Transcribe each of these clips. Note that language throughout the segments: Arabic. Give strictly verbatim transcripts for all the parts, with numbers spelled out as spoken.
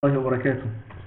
الله وبركاته.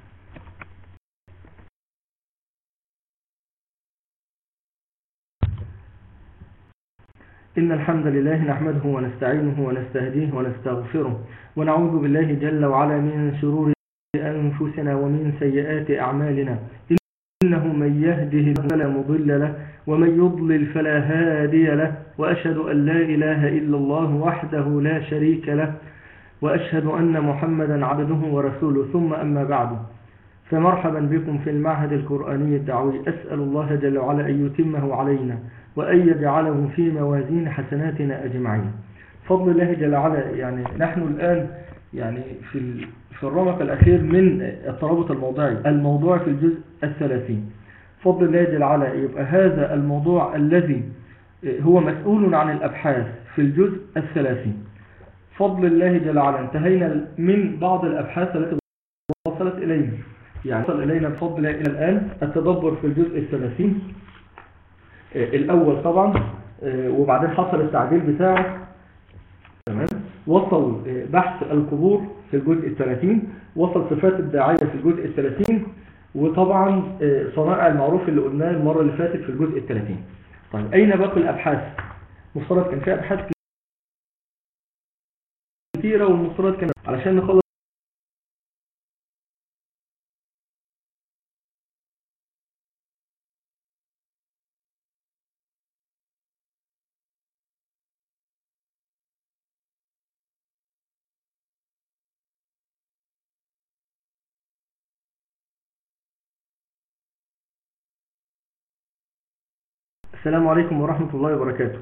إن الحمد لله نحمده ونستعينه ونستهديه ونستغفره ونعوذ بالله جل وعلا من شرور أنفسنا ومن سيئات أعمالنا، إنه من يهده فلا مضل له ومن يضلل فلا هادي له، وأشهد أن لا إله إلا الله وحده لا شريك له، وأشهد أن محمدا عبده ورسوله. ثم أما بعد، فمرحبا بكم في المعهد القرآني الدعوي. أسأل الله جل وعلا أن يتمه علينا وأن يجعله في موازين حسناتنا أجمعين. فضل الله جل وعلا. يعني نحن الآن يعني في في الرمق الأخير من الترابط الموضوعي، الموضوع في الجزء الثلاثين. فضل الله جل وعلا يبقى هذا الموضوع الذي هو مسؤول عن الأبحاث في الجزء الثلاثين. فضل الله جل وعلا انتهينا من بعض الأبحاث التي وصلت إلينا، يعني وصل إلينا بفضل الله إلى الآن التدبر في الجزء الثلاثين الأول طبعا، وبعدين حصل التعديل بتاعه. تمام. وصل بحث القبور في الجزء الثلاثين، وصل صفات الداعية في الجزء الثلاثين، وطبعا صنائع المعروف اللي قلناه المرة اللي فاتت في الجزء الثلاثين. طيب أين باقي الأبحاث؟ مفترض كان فيها أبحاث كثيرة، والمفترض كان علشان نخلص السلام عليكم ورحمة الله وبركاته.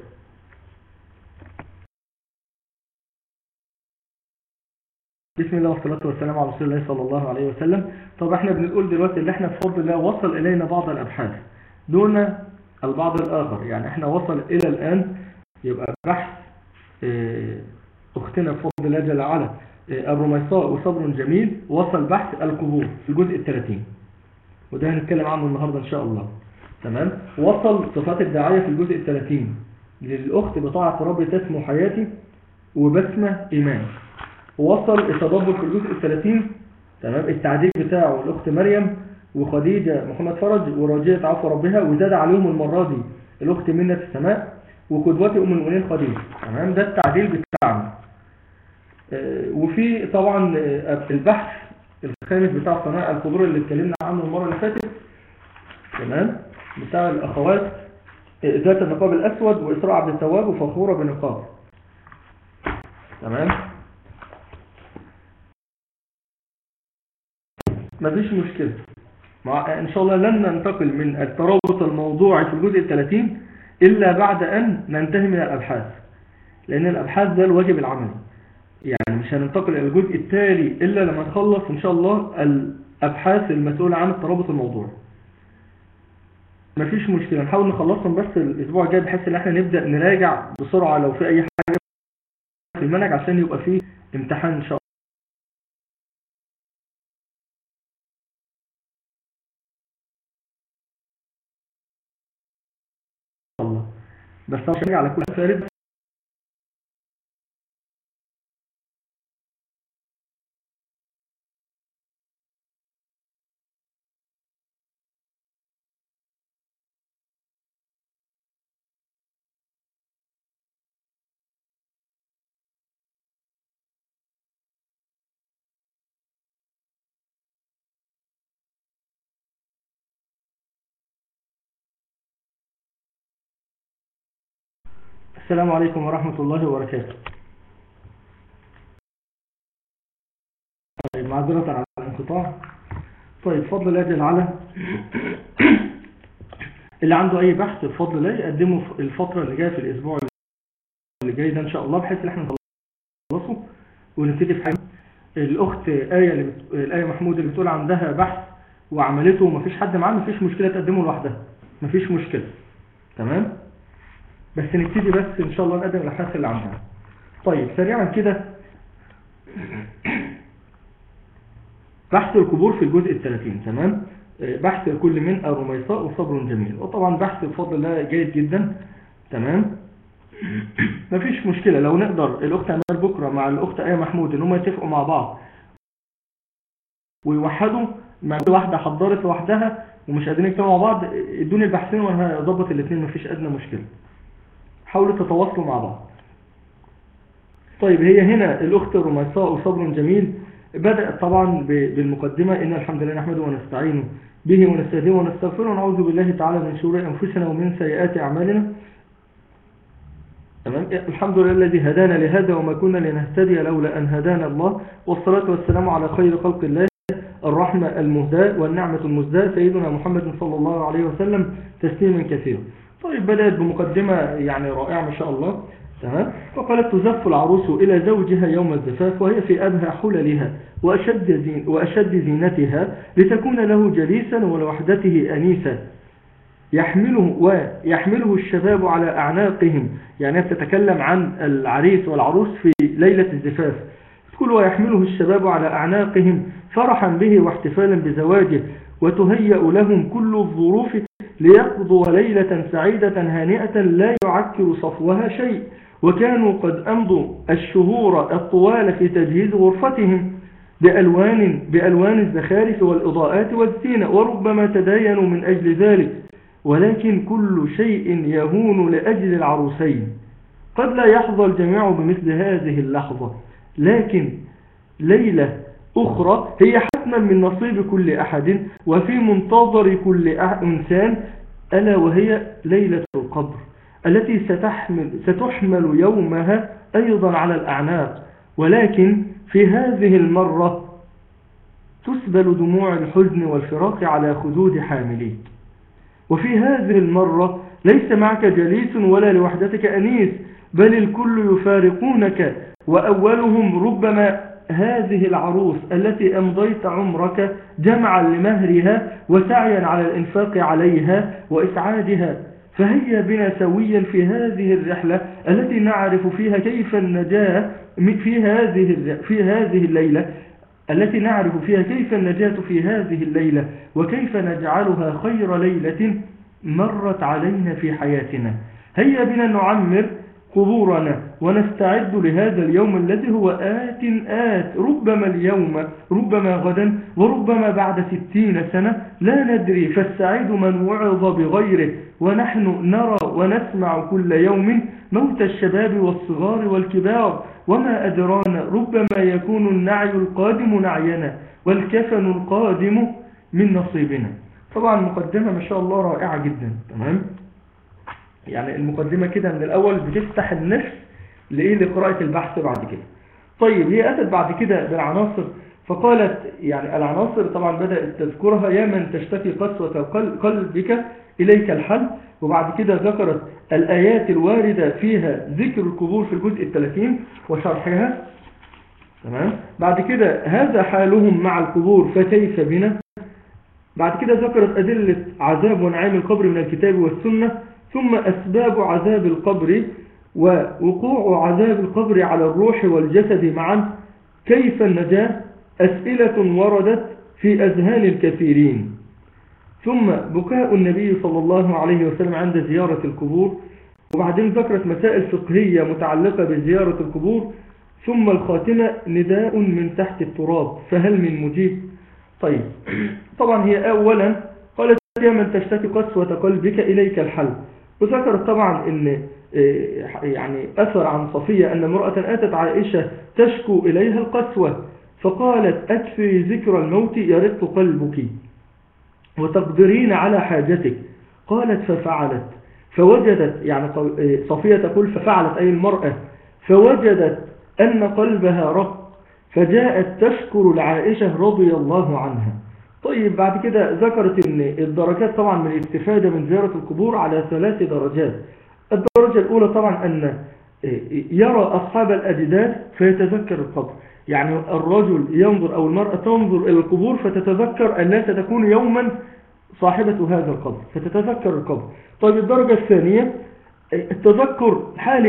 بسم الله والصلاة والسلام على رسول الله صلى الله عليه وسلم. طب احنا بنقول دلوقتي اللي احنا بفضل الله وصل إلينا بعض الأبحاث دون البعض الآخر. يعني احنا وصل إلى الآن يبقى بحث أختنا بفضل الله جل وعلا الرميصاء وصبر جميل، وصل بحث القبور في الجزء الثلاثين، وده هنتكلم عنه النهاردة إن شاء الله. تمام. وصل صفات الداعية في الجزء الثلاثين للأخت بطاعة ربي تسمو حياتي وبسمة إيمان. وصل التدبر في الجزء الثلاثين. تمام. التعديل بتاعه الأخت مريم وخديجة محمد فرج وراجية عفو ربها، وزاد عليهم المرة دي الأخت منة السماء وقدوتي أم المؤمنين خديجة. تمام. ده التعديل بتاعنا. وفي طبعا البحث الخامس بتاع صنائع القبور اللي اتكلمنا عنه المرة اللي فاتت. تمام. بتاع الأخوات ذات النقاب الأسود وإسراء عبد التواب وفخورة بنقاب. تمام. مفيش مشكلة. مع إن شاء الله لن ننتقل من الترابط الموضوعي في الجزء الثلاثين إلا بعد أن ننتهي من الأبحاث، لأن الأبحاث ده الواجب العملي. يعني مش هننتقل إلى الجزء التالي إلا لما نخلص إن شاء الله الأبحاث المسؤولة عن الترابط الموضوعي. مفيش مشكلة، نحاول نخلصهم بس الأسبوع الجاي بحيث إن احنا نبدأ نراجع بسرعة لو في أي حاجة في المنهج عشان يبقى فيه امتحان إن شاء الله. بس طبعا نرجع على كل فارد. السلام عليكم ورحمة الله وبركاته. طيب معذرة على الانقطاع. طيب بفضل الله جل وعلا اللي عنده أي بحث بفضل الله يقدمه في الفترة اللي جاية في الأسبوع اللي جاي ده إن شاء الله، بحيث إن احنا نخلصه ونبتدي في حاجة. الأخت آية اللي بت... الآية محمود اللي بتقول عندها بحث وعملته ومفيش حد معاه، مفيش مشكلة تقدمه لوحدها، مفيش مشكلة. تمام. بس نبتدي بس إن شاء الله نقدم الأبحاث اللي عندها. طيب سريعا كده بحث القبور في الجزء الثلاثين. تمام. بحث كل من الرميصاء وصبر جميل، وطبعا بحث بفضل الله جيد جدا. تمام. مفيش مشكلة لو نقدر الأخت أمال بكرة مع الأخت آية محمود إن هم يتفقوا مع بعض ويوحدوا، مع كل واحدة حضرت لوحدها ومش قادرين يكتبوا مع بعض، ادوني البحثين وانا هظبط الاثنين مفيش ادنى مشكلة. حاولوا تتواصلوا مع بعض. طيب هي هنا الاخت رميصاء صبر جميل بدأت طبعا بالمقدمة: ان الحمد لله نحمده ونستعينه به ونستهديه ونستغفره ونعوذ بالله تعالى من شرور انفسنا ومن سيئات اعمالنا. تمام. الحمد لله الذي هدانا لهذا وما كنا لنهتدي لولا ان هدانا الله، والصلاة والسلام على خير خلق الله الرحمة المهداة والنعمة المزداة سيدنا محمد صلى الله عليه وسلم تسليما كثيرا. طيب بدأت بمقدمة يعني رائعة ما شاء الله. تمام. فقالت: تزف العروس إلى زوجها يوم الزفاف وهي في أبهى حللها وأشد, زين وأشد زينتها لتكون له جليسا ولوحدته أنيسا يحمله ويحمله الشباب على أعناقهم. يعني تتكلم عن العريس والعروس في ليلة الزفاف، تقول: ويحمله الشباب على أعناقهم فرحا به واحتفالا بزواجه، وتهيأ لهم كل الظروف ليقضوا ليلة سعيدة هانئة لا يعكر صفوها شيء. وكانوا قد أمضوا الشهور الطوال في تجهيز غرفتهم بألوان, بألوان الزخارف والإضاءات والزينة، وربما تداينوا من أجل ذلك، ولكن كل شيء يهون لأجل العروسين. قد لا يحظى الجميع بمثل هذه اللحظة، لكن ليلة أخرى هي حتما من نصيب كل أحد وفي منتظر كل إنسان، ألا وهي ليلة القبر التي ستحمل, ستحمل يومها أيضا على الأعناق. ولكن في هذه المرة تسبل دموع الحزن والفراق على خدود حامليك. وفي هذه المرة ليس معك جليس ولا لوحدتك أنيس، بل الكل يفارقونك، وأولهم ربما هذه العروس التي أمضيت عمرك جمعا لمهرها وسعيا على الإنفاق عليها وإسعادها. فهيا بنا سويا في هذه الرحلة التي نعرف فيها كيف النجاة في هذه في هذه الليلة التي نعرف فيها كيف النجاة في هذه الليلة، وكيف نجعلها خير ليلة مرت علينا في حياتنا. هيا بنا نعمر قبورنا ونستعد لهذا اليوم الذي هو آت آت، ربما اليوم ربما غدا وربما بعد ستين سنة لا ندري. فالسعيد من وعظ بغيره، ونحن نرى ونسمع كل يوم موت الشباب والصغار والكبار، وما أدرانا ربما يكون النعي القادم نعينا والكفن القادم من نصيبنا. طبعا مقدمة ما شاء الله رائعة جدا. تمام. يعني المقدمة كده من الأول بتفتح النفس لإيه لقراءة البحث بعد كده. طيب هي أتت بعد كده بالعناصر، فقالت يعني العناصر طبعا بدأت تذكرها: يا من تشتكي قسوة قلبك إليك الحل. وبعد كده ذكرت الآيات الواردة فيها ذكر القبور في الجزء الثلاثين وشرحها. تمام. بعد كده هذا حالهم مع القبور فكيف بنا. بعد كده ذكرت أدلة عذاب ونعيم القبر من الكتاب والسنة، ثم أسباب عذاب القبر ووقوع عذاب القبر على الروح والجسد معا، كيف النجاة، أسئلة وردت في أذهان الكثيرين، ثم بكاء النبي صلى الله عليه وسلم عند زيارة القبور. وبعدين ذكرت مسائل فقهية متعلقة بزيارة القبور، ثم الخاتمة نداء من تحت التراب فهل من مجيب. طيب طبعا هي أولا قالت: يا من تشتكي قسوة قلبك إليك الحل. وذكرت طبعا ان يعني أثر عن صفية أن امرأة أتت عائشة تشكو إليها القسوة، فقالت: أكثري ذكر الموت يرق قلبك وتقدرين على حاجتك. قالت: ففعلت فوجدت، يعني صفية تقول ففعلت أي المرأة، فوجدت أن قلبها رق، فجاءت تشكر العائشة رضي الله عنها. طيب بعد كده ذكرت ان الدرجات طبعا من الاستفادة من زيارة القبور على ثلاث درجات. الدرجة الأولى طبعا أن يرى أصحاب الأجداث فيتذكر القبر، يعني الرجل ينظر أو المرأة تنظر إلى القبور فتتذكر أنها ستكون يوما صاحبة هذا القبر فتتذكر القبر. طيب الدرجة الثانية التذكر حال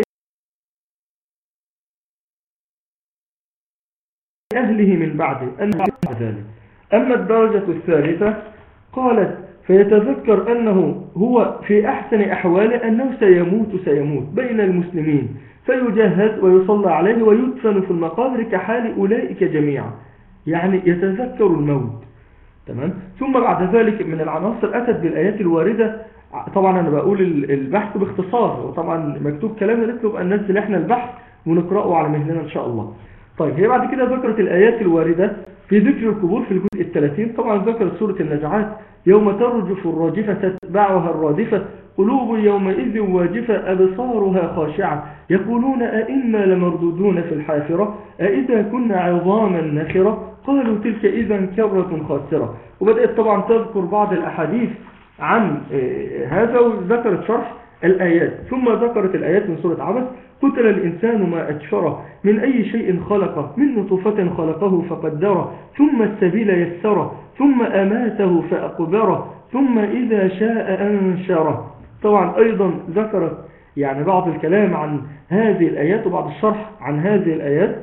أهله من بعده أن ذلك. أما الدرجة الثالثة قالت فيتذكر أنه هو في أحسن أحواله أنه سيموت سيموت بين المسلمين، فيجهز ويصلى عليه ويدفن في المقابر كحال أولئك جميعا. يعني يتذكر الموت. تمام. ثم بعد ذلك من العناصر أتت بالآيات الواردة. طبعا أنا بقول البحث باختصار، وطبعا مكتوب كلام نطلب أن ننزل إحنا البحث ونقرأه على مهلنا إن شاء الله. طيب هي بعد كده ذكرت الآيات الواردة في ذكر القبور في الجزء الثلاثين. طبعا ذكرت سورة النزعات: يوم ترجف الراجفة تتبعها الرادفة قلوب يومئذ واجفة أبصارها خاشعة يقولون أئنا لمردودون في الحافرة أئذا كنا عظاما نخرة قالوا تلك إذا كرة خاسرة. وبدأت طبعا تذكر بعض الأحاديث عن هذا وذكرت شرح الآيات. ثم ذكرت الآيات من سورة عبس: قتل الإنسان ما أكفره من أي شيء خلقه من نطفة خلقه فقدره ثم السبيل يسره ثم أماته فأقبره ثم إذا شاء أنشره. طبعا أيضا ذكرت يعني بعض الكلام عن هذه الآيات وبعض الشرح عن هذه الآيات.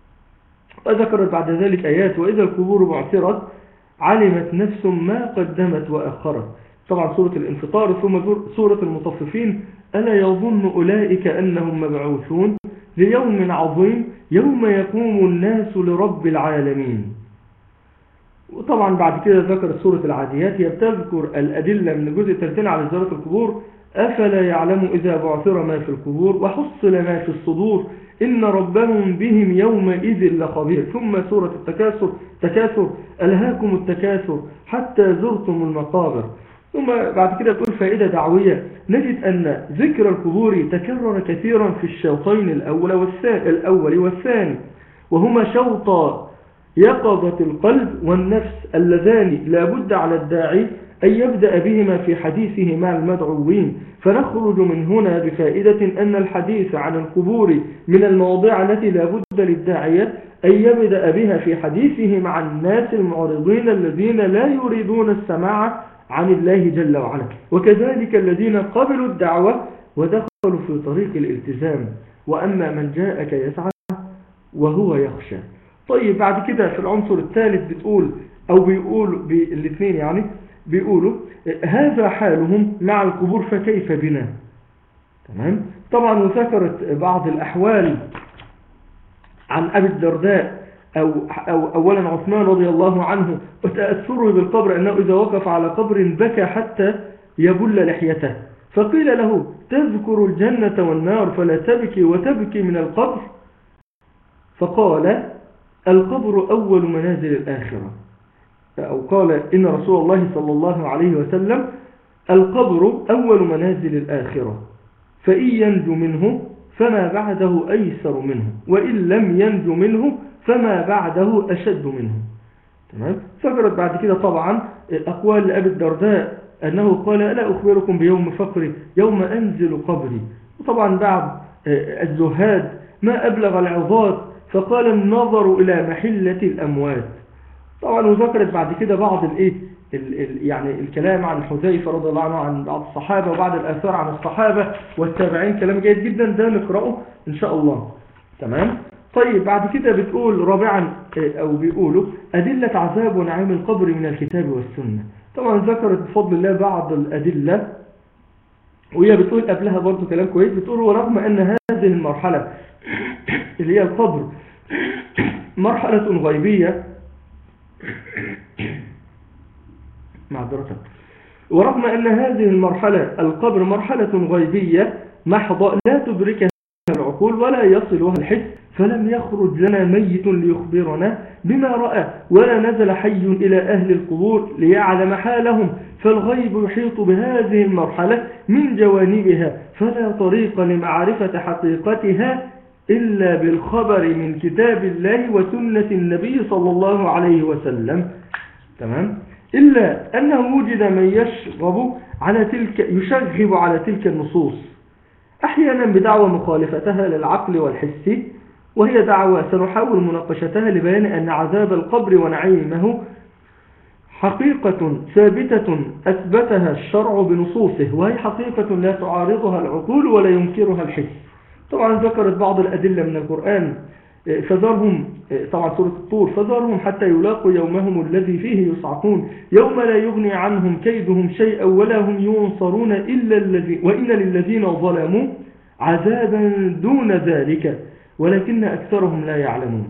وذكرت بعد ذلك آيات: وإذا القبور بعثرت علمت نفس ما قدمت وأخرت. طبعا سورة الانفطار. ثم سورة المطففين: ألا يظن أولئك أنهم مبعوثون ليوم عظيم يوم يقوم الناس لرب العالمين. وطبعا بعد كده ذكرت سورة العاديات، هي بتذكر الأدلة من الجزء الثالثين على زيارة القبور: أفلا يعلم إذا بعثر ما في القبور وحصل ما في الصدور إن ربهم بهم يومئذ لخبير. ثم سورة التكاثر تكاثر ألهاكم التكاثر حتى زرتم المقابر. ثم بعد كده تقول فائدة دعوية: نجد أن ذكر القبور تكرر كثيرا في الشوطين الأول والثاني, الأول والثاني وهما شوط يقظة القلب والنفس اللذان لا بد على الداعي أن يبدأ بهما في حديثه مع المدعوين. فنخرج من هنا بفائدة أن الحديث عن القبور من المواضيع التي لا بد للداعية أن يبدأ بها في حديثه مع الناس المعرضين الذين لا يريدون السماع عن الله جل وعلا، وكذلك الذين قبلوا الدعوة ودخلوا في طريق الالتزام. وأما من جاءك يسعى وهو يخشى. طيب بعد كده في العنصر الثالث بتقول أو بيقول بالاثنين يعني بيقولوا هذا حالهم مع القبور فكيف بنا. تمام. طبعا وذكرت بعض الأحوال عن أبي الدرداء أو, أو أولا عثمان رضي الله عنه وتأثره بالقبر أنه إذا وقف على قبر بكى حتى يبل لحيته فقيل له تذكر الجنة والنار فلا تبكي وتبكي من القبر، فقال القبر أول منازل الآخرة. أو قال إن رسول الله صلى الله عليه وسلم القبر أول منازل الآخرة فإن ينجو منه فما بعده أيسر منه وإن لم ينجو منه فما بعده أشد منه. تمام. ذكرت بعد كده طبعا أقوال لأبي الدرداء أنه قال ألا أخبركم بيوم فقري يوم أنزل قبري. وطبعا بعد الزهاد ما أبلغ العظات فقال النظر إلى محلة الأموات. طبعا وذكرت بعد كده بعض الايه يعني الكلام عن حذيفة رضي الله عنه عن بعض الصحابة وبعض الآثار عن الصحابة والتابعين. كلام جيد جدا ده نقرأه إن شاء الله. تمام. طيب بعد كده بتقول رابعا أو بيقولوا أدلة عذاب ونعيم القبر من الكتاب والسنة. طبعا ذكرت بفضل الله بعض الأدلة وهي بتقول قبلها برضو كلام كويس. بتقول ورغم أن هذه المرحلة اللي هي القبر مرحلة غيبية معذرة ورغم أن هذه المرحلة القبر مرحلة غيبية محضة لا تدركها العقول ولا يصلها الحس فلم يخرج لنا ميت ليخبرنا بما رأى ولا نزل حي إلى أهل القبور ليعلم حالهم فالغيب يحيط بهذه المرحلة من جوانبها فلا طريق لمعرفة حقيقتها إلا بالخبر من كتاب الله وسنة النبي صلى الله عليه وسلم. تمام. إلا أنه وجد من يشغب على تلك يشغب على تلك النصوص أحيانا بدعوى مخالفتها للعقل والحس وهي دعوى سنحاول مناقشتها لبيان أن عذاب القبر ونعيمه حقيقة ثابتة أثبتها الشرع بنصوصه وهي حقيقة لا تعارضها العقول ولا ينكرها الحس. طبعا ذكرت بعض الأدلة من القرآن فذرهم طبعا سورة الطور فذرهم حتى يلاقوا يومهم الذي فيه يصعقون يوم لا يغني عنهم كيدهم شيئا ولا هم ينصرون إلا الذين وإن للذين ظلموا عذابا دون ذلك ولكن أكثرهم لا يعلمون.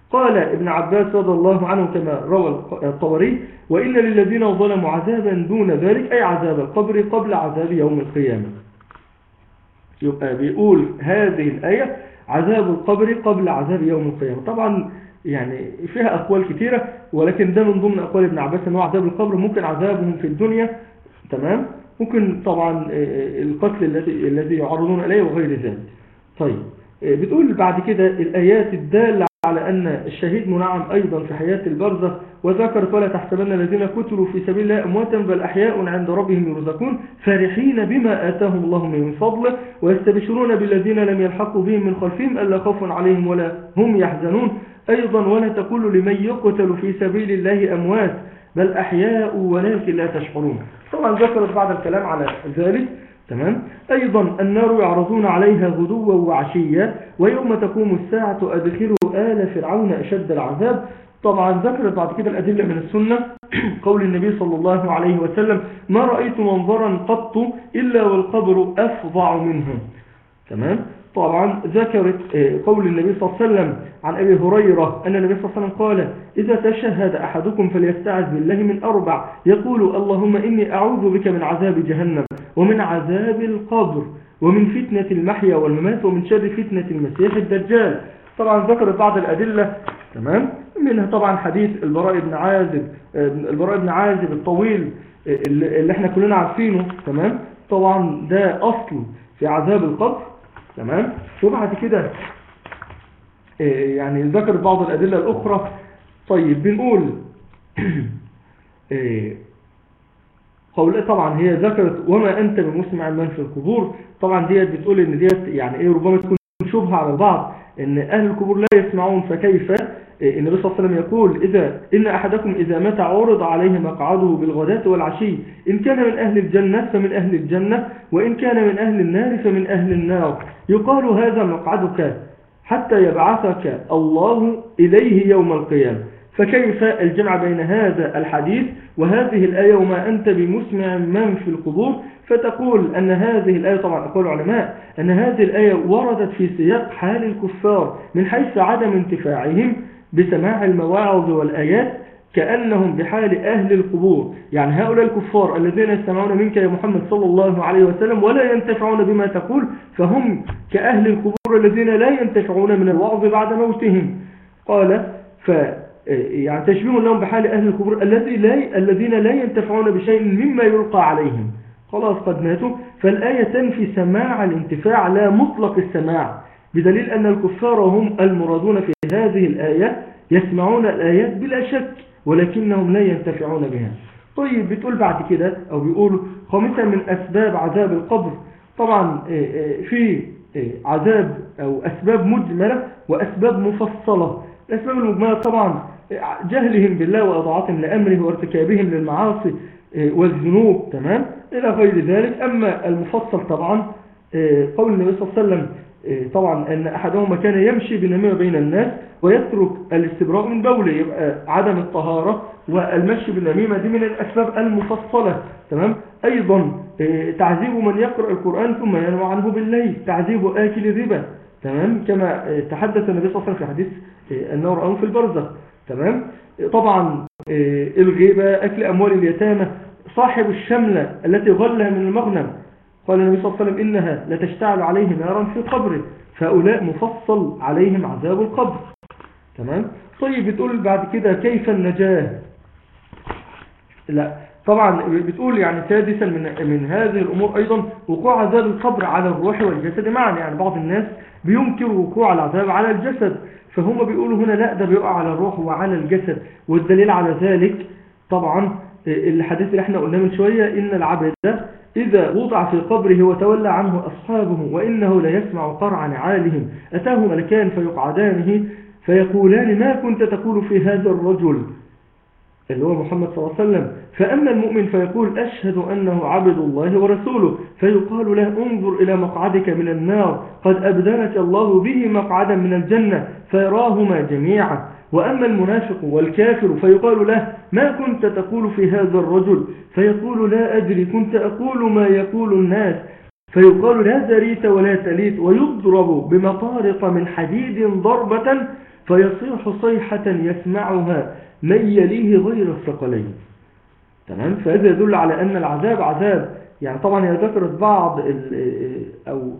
قال ابن عباس رضي الله عنه كما روى الطبري: وإن للذين ظلموا عذابا دون ذلك، أي عذاب القبر قبل عذاب يوم القيامة. يبقى بيقول هذه الآية عذاب القبر قبل عذاب يوم القيامة. طبعا يعني فيها أقوال كثيرة، ولكن ده من ضمن أقوال ابن عباس أنه عذاب القبر ممكن عذابهم في الدنيا، تمام، ممكن طبعا القتل الذي الذي يعرضون إليه وغير ذلك. طيب بتقول بعد كده الآيات الدالة على أن الشهيد منعم أيضا في حياة البرزخ، وذكرت: ولا تحسبن الذين قتلوا في سبيل الله أمواتا بل أحياء عند ربهم يرزقون فرحين بما آتاهم الله من فضله ويستبشرون بالذين لم يلحقوا بهم من خلفهم ألا خوف عليهم ولا هم يحزنون. أيضا: ولا تقولوا لمن يقتل في سبيل الله أموات بل أحياء ولكن لا تشعرون. طبعا ذكرت بعض الكلام على ذلك، تمام. أيضا: النار يعرضون عليها غدوا وعشيا ويوم تقوم الساعة أدخلوا آل فرعون أشد العذاب. طبعا ذكرت بعد كده الأدلة من السنة، قول النبي صلى الله عليه وسلم: ما رأيت منظرا قط إلا والقبر أفظع منه، تمام. طبعا ذكرت قول النبي صلى الله عليه وسلم عن أبي هريرة أن النبي صلى الله عليه وسلم قال: إذا تشهد أحدكم فليستعذ بالله من أربع، يقول: اللهم إني أعوذ بك من عذاب جهنم ومن عذاب القبر ومن فتنة المحيا والممات ومن شر فتنة المسيح الدجال. طبعا ذكرت بعض الأدلة، تمام، منها طبعا حديث البراء بن عازب البراء بن عازب الطويل اللي احنا كلنا عارفينه، تمام. طبعا ده أصل في عذاب القبر، تمام. وبعد كده يعني ذكر بعض الأدلة الأخرى. طيب بنقول قول طبعا هي ذكرت: وما أنت بمسمع من في القبور. طبعا ديت بتقول إن ديت يعني إيه ربما تكون شبهة على البعض إن أهل القبور لا يسمعون، فكيف النبي صلى الله عليه وسلم يقول: إذا إن أحدكم إذا مات عرض عليه مقعده بالغداة والعشي، إن كان من أهل الجنة فمن أهل الجنة وإن كان من أهل النار فمن أهل النار، يقال: هذا مقعدك حتى يبعثك الله إليه يوم القيامة. فكيف الجمع بين هذا الحديث وهذه الآية: وما أنت بمسمع من في القبور؟ فتقول أن هذه الآية، طبعا أقول العلماء أن هذه الآية وردت في سياق حال الكفار من حيث عدم انتفاعهم بسماع المواعظ والآيات كأنهم بحال أهل القبور. يعني هؤلاء الكفار الذين يستمعون منك يا محمد صلى الله عليه وسلم ولا ينتفعون بما تقول، فهم كأهل القبور الذين لا ينتفعون من الوعظ بعد موتهم. قال: ف يعني تشبيه لهم بحال أهل القبور الذي لا الذين لا ينتفعون بشيء مما يلقى عليهم، خلاص قد ماتوا. فالآية تنفي سماع الانتفاع لا مطلق السماع، بدليل أن الكفار هم المرادون في هذه الآية، يسمعون الآيات بلا شك ولكنهم لا ينتفعون بها. طيب بتقول بعد كده أو بيقولوا: خامسا من أسباب عذاب القبر. طبعا في عذاب أو أسباب مجملة وأسباب مفصلة. الأسباب المجملة طبعا جهلهم بالله وإضاعتهم لأمره وارتكابهم للمعاصي والذنوب، تمام، إلى غير ذلك. أما المفصل طبعا قول النبي صلى الله عليه وسلم طبعا أن أحدهما كان يمشي بالنميمة بين الناس ويترك الاستبراء من بوله، يبقى عدم الطهارة والمشي بالنميمة دي من الأسباب المفصلة، تمام. أيضا تعذيب من يقرأ القرآن ثم ينوى عنه بالليل، تعذيب آكل الربا، تمام، كما تحدث النبي صلى الله عليه وسلم في حديث النار أو في البرزخ، تمام. طبعا الغيبة، أكل أموال اليتامى، صاحب الشملة التي غلها من المغنم، قال النبي صلى الله عليه وسلم: إنها لتشتعل عليه نارا في قبره، فأولاء مفصل عليهم عذاب القبر، تمام. طيب بتقول بعد كده: كيف النجاة؟ لا طبعا بتقول يعني سادسا من من هذه الأمور أيضا وقوع عذاب القبر على الروح والجسد معا. يعني بعض الناس بينكر وقوع العذاب على الجسد، فهم بيقولوا هنا لا، ده بيقع على الروح وعلى الجسد. والدليل على ذلك طبعا الحديث اللي احنا قلناه من شوية: إن العبد إذا وضع في قبره وتولى عنه أصحابه وإنه لا يسمع قرع نعالهم أتاه ملكان فيقعدانه فيقولان: ما كنت تقول في هذا الرجل اللي هو محمد صلى الله عليه وسلم؟ فأما المؤمن فيقول: أشهد أنه عبد الله ورسوله، فيقال له: انظر إلى مقعدك من النار قد أبدلك الله به مقعدا من الجنة، فيراهما جميعا. وأما المنافق والكافر فيقال له: ما كنت تقول في هذا الرجل؟ فيقول: لا أدري، كنت أقول ما يقول الناس. فيقال: لا دريت ولا تليت، ويضرب بمطارق من حديد ضربة فيصيح صيحة يسمعها من يليه غير الثقلين. تمام. فهذا يدل على أن العذاب عذاب، يعني طبعا هي ذكرت بعض أو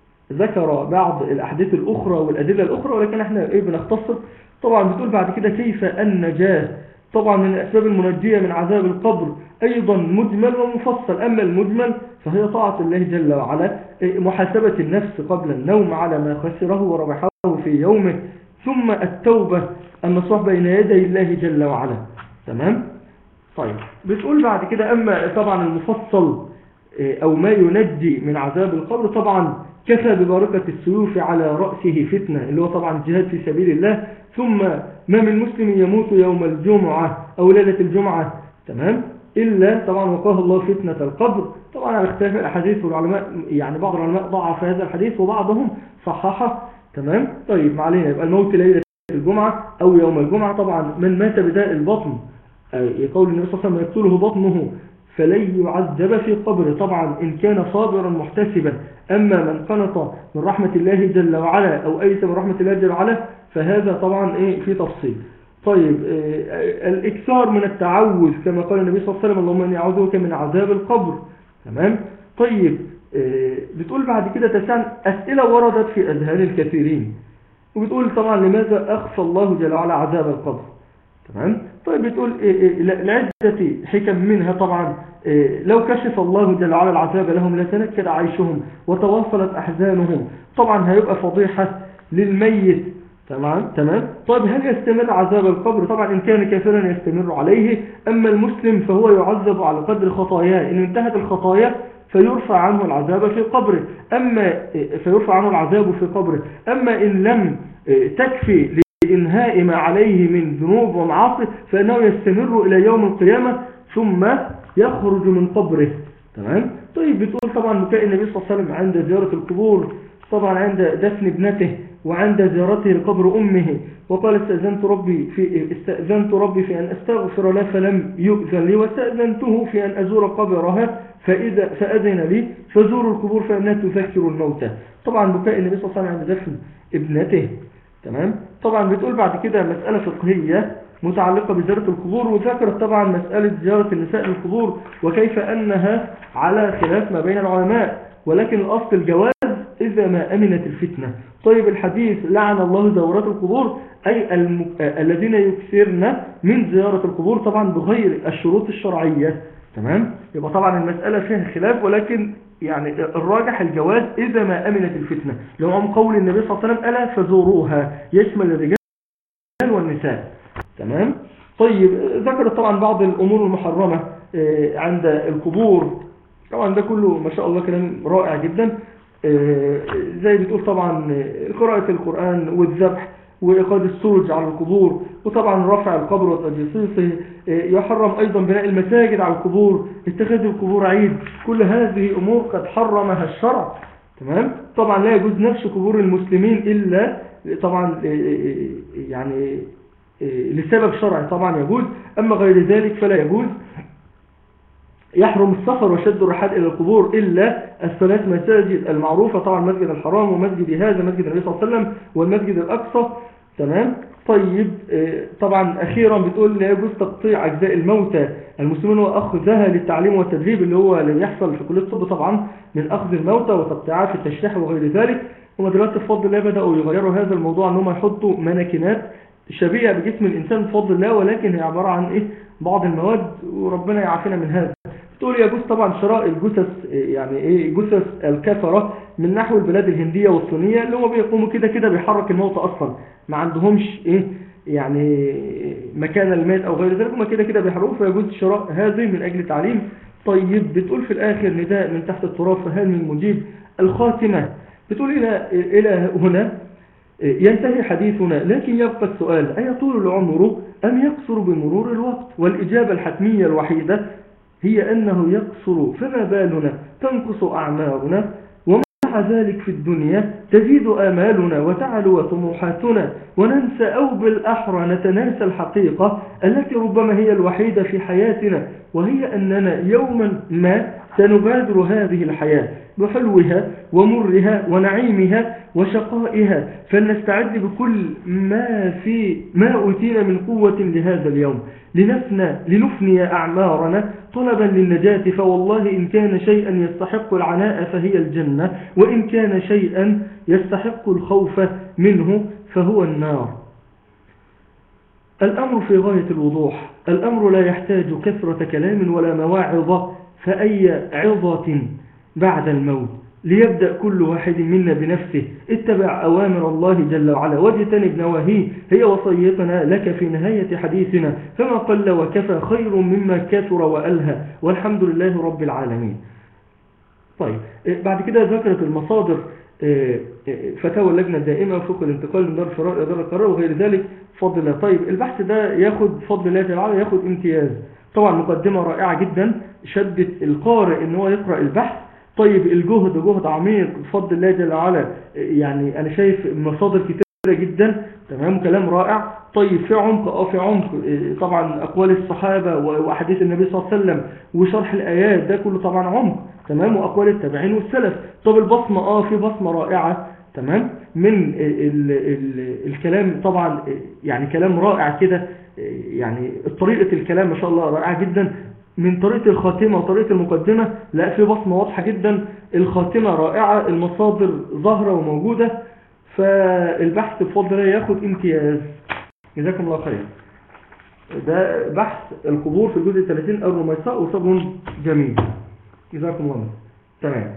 ذكر بعض الأحاديث الأخرى والأدلة الأخرى، ولكن احنا إيه بنختصر. طبعا بتقول بعد كده كيف النجاة. طبعا من الأسباب المنجية من عذاب القبر أيضا مجمل ومفصل. أما المجمل فهي طاعة الله جل وعلا، محاسبة النفس قبل النوم على ما خسره وربحه في يومه، ثم التوبة النصوح بين يدي الله جل وعلا. تمام. طيب بتقول بعد كده أما طبعا المفصل أو ما ينجي من عذاب القبر، طبعا كفى ببركة السيوف على رأسه فتنة، اللي هو طبعا جهاد في سبيل الله. ثم ما من مسلم يموت يوم الجمعة أو ليلة الجمعة، تمام، إلا طبعا وقاه الله فتنة القبر. طبعا على اختلاف الأحاديث، والعلماء يعني بعض العلماء ضعف هذا الحديث وبعضهم صححه. تمام. طيب ما علينا، يبقى الموت ليلة الجمعة أو يوم الجمعة. طبعا من مات بداء البطن، يقول النبي صلى الله عليه وسلم يقتله بطنه فلن يعذب في قبره، طبعا إن كان صابرا محتسبا. أما من قنط من رحمة الله جل وعلا أو أيس من رحمة الله جل وعلا فهذا طبعا إيه في تفصيل. طيب إيه الإكثار من التعوذ كما قال النبي صلى الله عليه وسلم اللهم إني أعوذ بك من عذاب القبر. تمام. طيب إيه بتقول بعد كده تسعن أسئلة وردت في أذهان الكثيرين، وبتقول طبعا لماذا أخفى الله جل وعلا عذاب القبر. تمام. طيب بتقول لعدة حكم، منها طبعا لو كشف الله جل وعلا العذاب لهم لتنكد عيشهم وتواصلت أحزانهم، طبعا هيبقى فضيحة للميت. تمام. تمام. طيب هل يستمر عذاب القبر؟ طبعا إن كان كافرا يستمر عليه، أما المسلم فهو يعذب على قدر خطاياه، إن انتهت الخطايا فيرفع عنه العذاب في قبره، أما فيرفع عنه العذاب في قبره. أما إن لم تكفي إنهاء ما عليه من ذنوب ومعاصي فإنه يستمر إلى يوم القيامة ثم يخرج من قبره. تمام. طيب بتقول طبعا بكاء النبي صلى الله عليه وسلم عند زيارة القبور، طبعا عند دفن ابنته وعند زيارته لقبر أمه، وقال استأذنت ربي في استأذنت ربي في أن أستغفر له فلم يؤذن لي، واستأذنته في أن أزور قبرها فإذا فأذن لي، فزوروا القبور فإنها تذكر الموتى. طبعا بكاء النبي صلى الله عليه وسلم عند دفن ابنته. تمام. طبعا بتقول بعد كده مسألة فقهية متعلقة بزيارة القبور، وذكرت طبعا مسألة زيارة النساء للقبور وكيف أنها على خلاف ما بين العلماء، ولكن الأصل الجواز إذا ما أمنت الفتنة. طيب الحديث لعن الله زوارات القبور أي الم... الذين يكثرن من زيارة القبور طبعا بغير الشروط الشرعية. تمام. يبقى طبعا المسألة فيها خلاف، ولكن يعني الراجح الجواز إذا ما أمنت الفتنة، لو عم قول النبي صلى الله عليه وسلم ألا فزوروها يشمل الرجال والنساء. تمام. طيب ذكرت طبعا بعض الأمور المحرمة عند القبور، طبعا ده كله ما شاء الله كلام رائع جدا، زي بتقول طبعا قراءة القرآن والذبح وإيقاد السرج على القبور، وطبعا رفع القبر وتجسيسه، يحرم أيضا بناء المساجد على القبور، اتخاذ القبور عيد، كل هذه أمور قد حرمها الشرع. تمام. طبعا لا يجوز نفس قبور المسلمين إلا طبعا يعني لسبب شرعي طبعا يجوز، أما غير ذلك فلا يجوز. يحرم السفر وشد الرحال إلى القبور إلا الثلاث مساجد المعروفة، طبعا مسجد الحرام ومسجد هذا مسجد النبي صلى الله عليه وسلم والمسجد الأقصى. تمام. طيب طبعا أخيرا بتقول لا يجوز تقطيع أجزاء الموتى المسلمين وأخذها للتعليم والتدريب، اللي هو اللي يحصل في كلية الطب طبعا من أخذ الموتى وتقطيعات التشريح وغير ذلك. هم دلوقتي بفضل الله بدأوا يغيروا هذا الموضوع، أنهم يحطوا مناكنات شبيهة بجسم الإنسان بفضل الله، ولكن هي عبارة عن إيه بعض المواد، وربنا يعافينا من هذا. تقول يجوز طبعا شراء الجثث، يعني ايه جثث الكفرة من نحو البلاد الهندية والصينية اللي هم بيقوموا كده كده بيحرك الموت اصلا، ما عندهمش ايه يعني مكان الميت او غير ذلك، هم كده كده بيحرقوه، فيجوز شراء هذه من اجل تعليم. طيب بتقول في الاخر نداء من تحت التراب فهل من مجيب. الخاتمة بتقول الى الى هنا ينتهي حديثنا، لكن يبقى السؤال أيطول العمر أم يقصر بمرور الوقت؟ والإجابة الحتمية الوحيدة هي أنه يقصر، فما بالنا تنقص أعمارنا ومع ذلك في الدنيا تزيد آمالنا وتعلو طموحاتنا وننسى أو بالأحرى نتناسى الحقيقة التي ربما هي الوحيدة في حياتنا، وهي أننا يوما ما سنبادر هذه الحياة بحلوها ومرها ونعيمها وشقائها، فلنستعد بكل ما في ما أوتينا من قوة لهذا اليوم، لنفنى لنفني أعمارنا طلبا للنجاة. فوالله إن كان شيئا يستحق العناء فهي الجنة، وإن كان شيئا يستحق الخوف منه فهو النار. الأمر في غاية الوضوح، الأمر لا يحتاج كثرة كلام ولا مواعظ، فأي عظة بعد الموت. ليبدأ كل واحد منا بنفسه، اتبع أوامر الله جل وعلا واجتنب نواهيه، هي وصيتنا لك في نهاية حديثنا، فما قل وكفى خير مما كثر وألهى، والحمد لله رب العالمين. طيب بعد كده ذكرت المصادر فتاوى اللجنة الدائمة وفق الانتقال من دار الشرائع إلى دار القرار وغير ذلك فضل الله. طيب البحث ده ياخد فضل الله تعالى ياخد امتياز. طبعا مقدمة رائعة جدا شدت القارئ ان هو يقرأ البحث. طيب الجهد جهد عميق بفضل الله جل وعلا، يعني انا شايف مصادر كتيرة جدا، تمام، كلام رائع. طيب في عمق اه في عمق طبعا اقوال الصحابة واحاديث النبي صلى الله عليه وسلم وشرح الايات، ده كله طبعا عمق، تمام، واقوال التابعين والسلف. طب البصمة اه في بصمة رائعة، تمام، من ال ال الكلام طبعا، يعني كلام رائع كده، يعني طريقة الكلام ما شاء الله رائعة جدا. من طريقة الخاتمة وطريقة المقدمة لا في بصمة واضحة جدا، الخاتمة رائعة، المصادر ظاهرة وموجودة، فالبحث بفضل الله ياخد امتياز. جزاكم الله خير. ده بحث القبور في الجزء الثلاثين الرميساء وصبر جميل. جزاكم الله خير. تمام.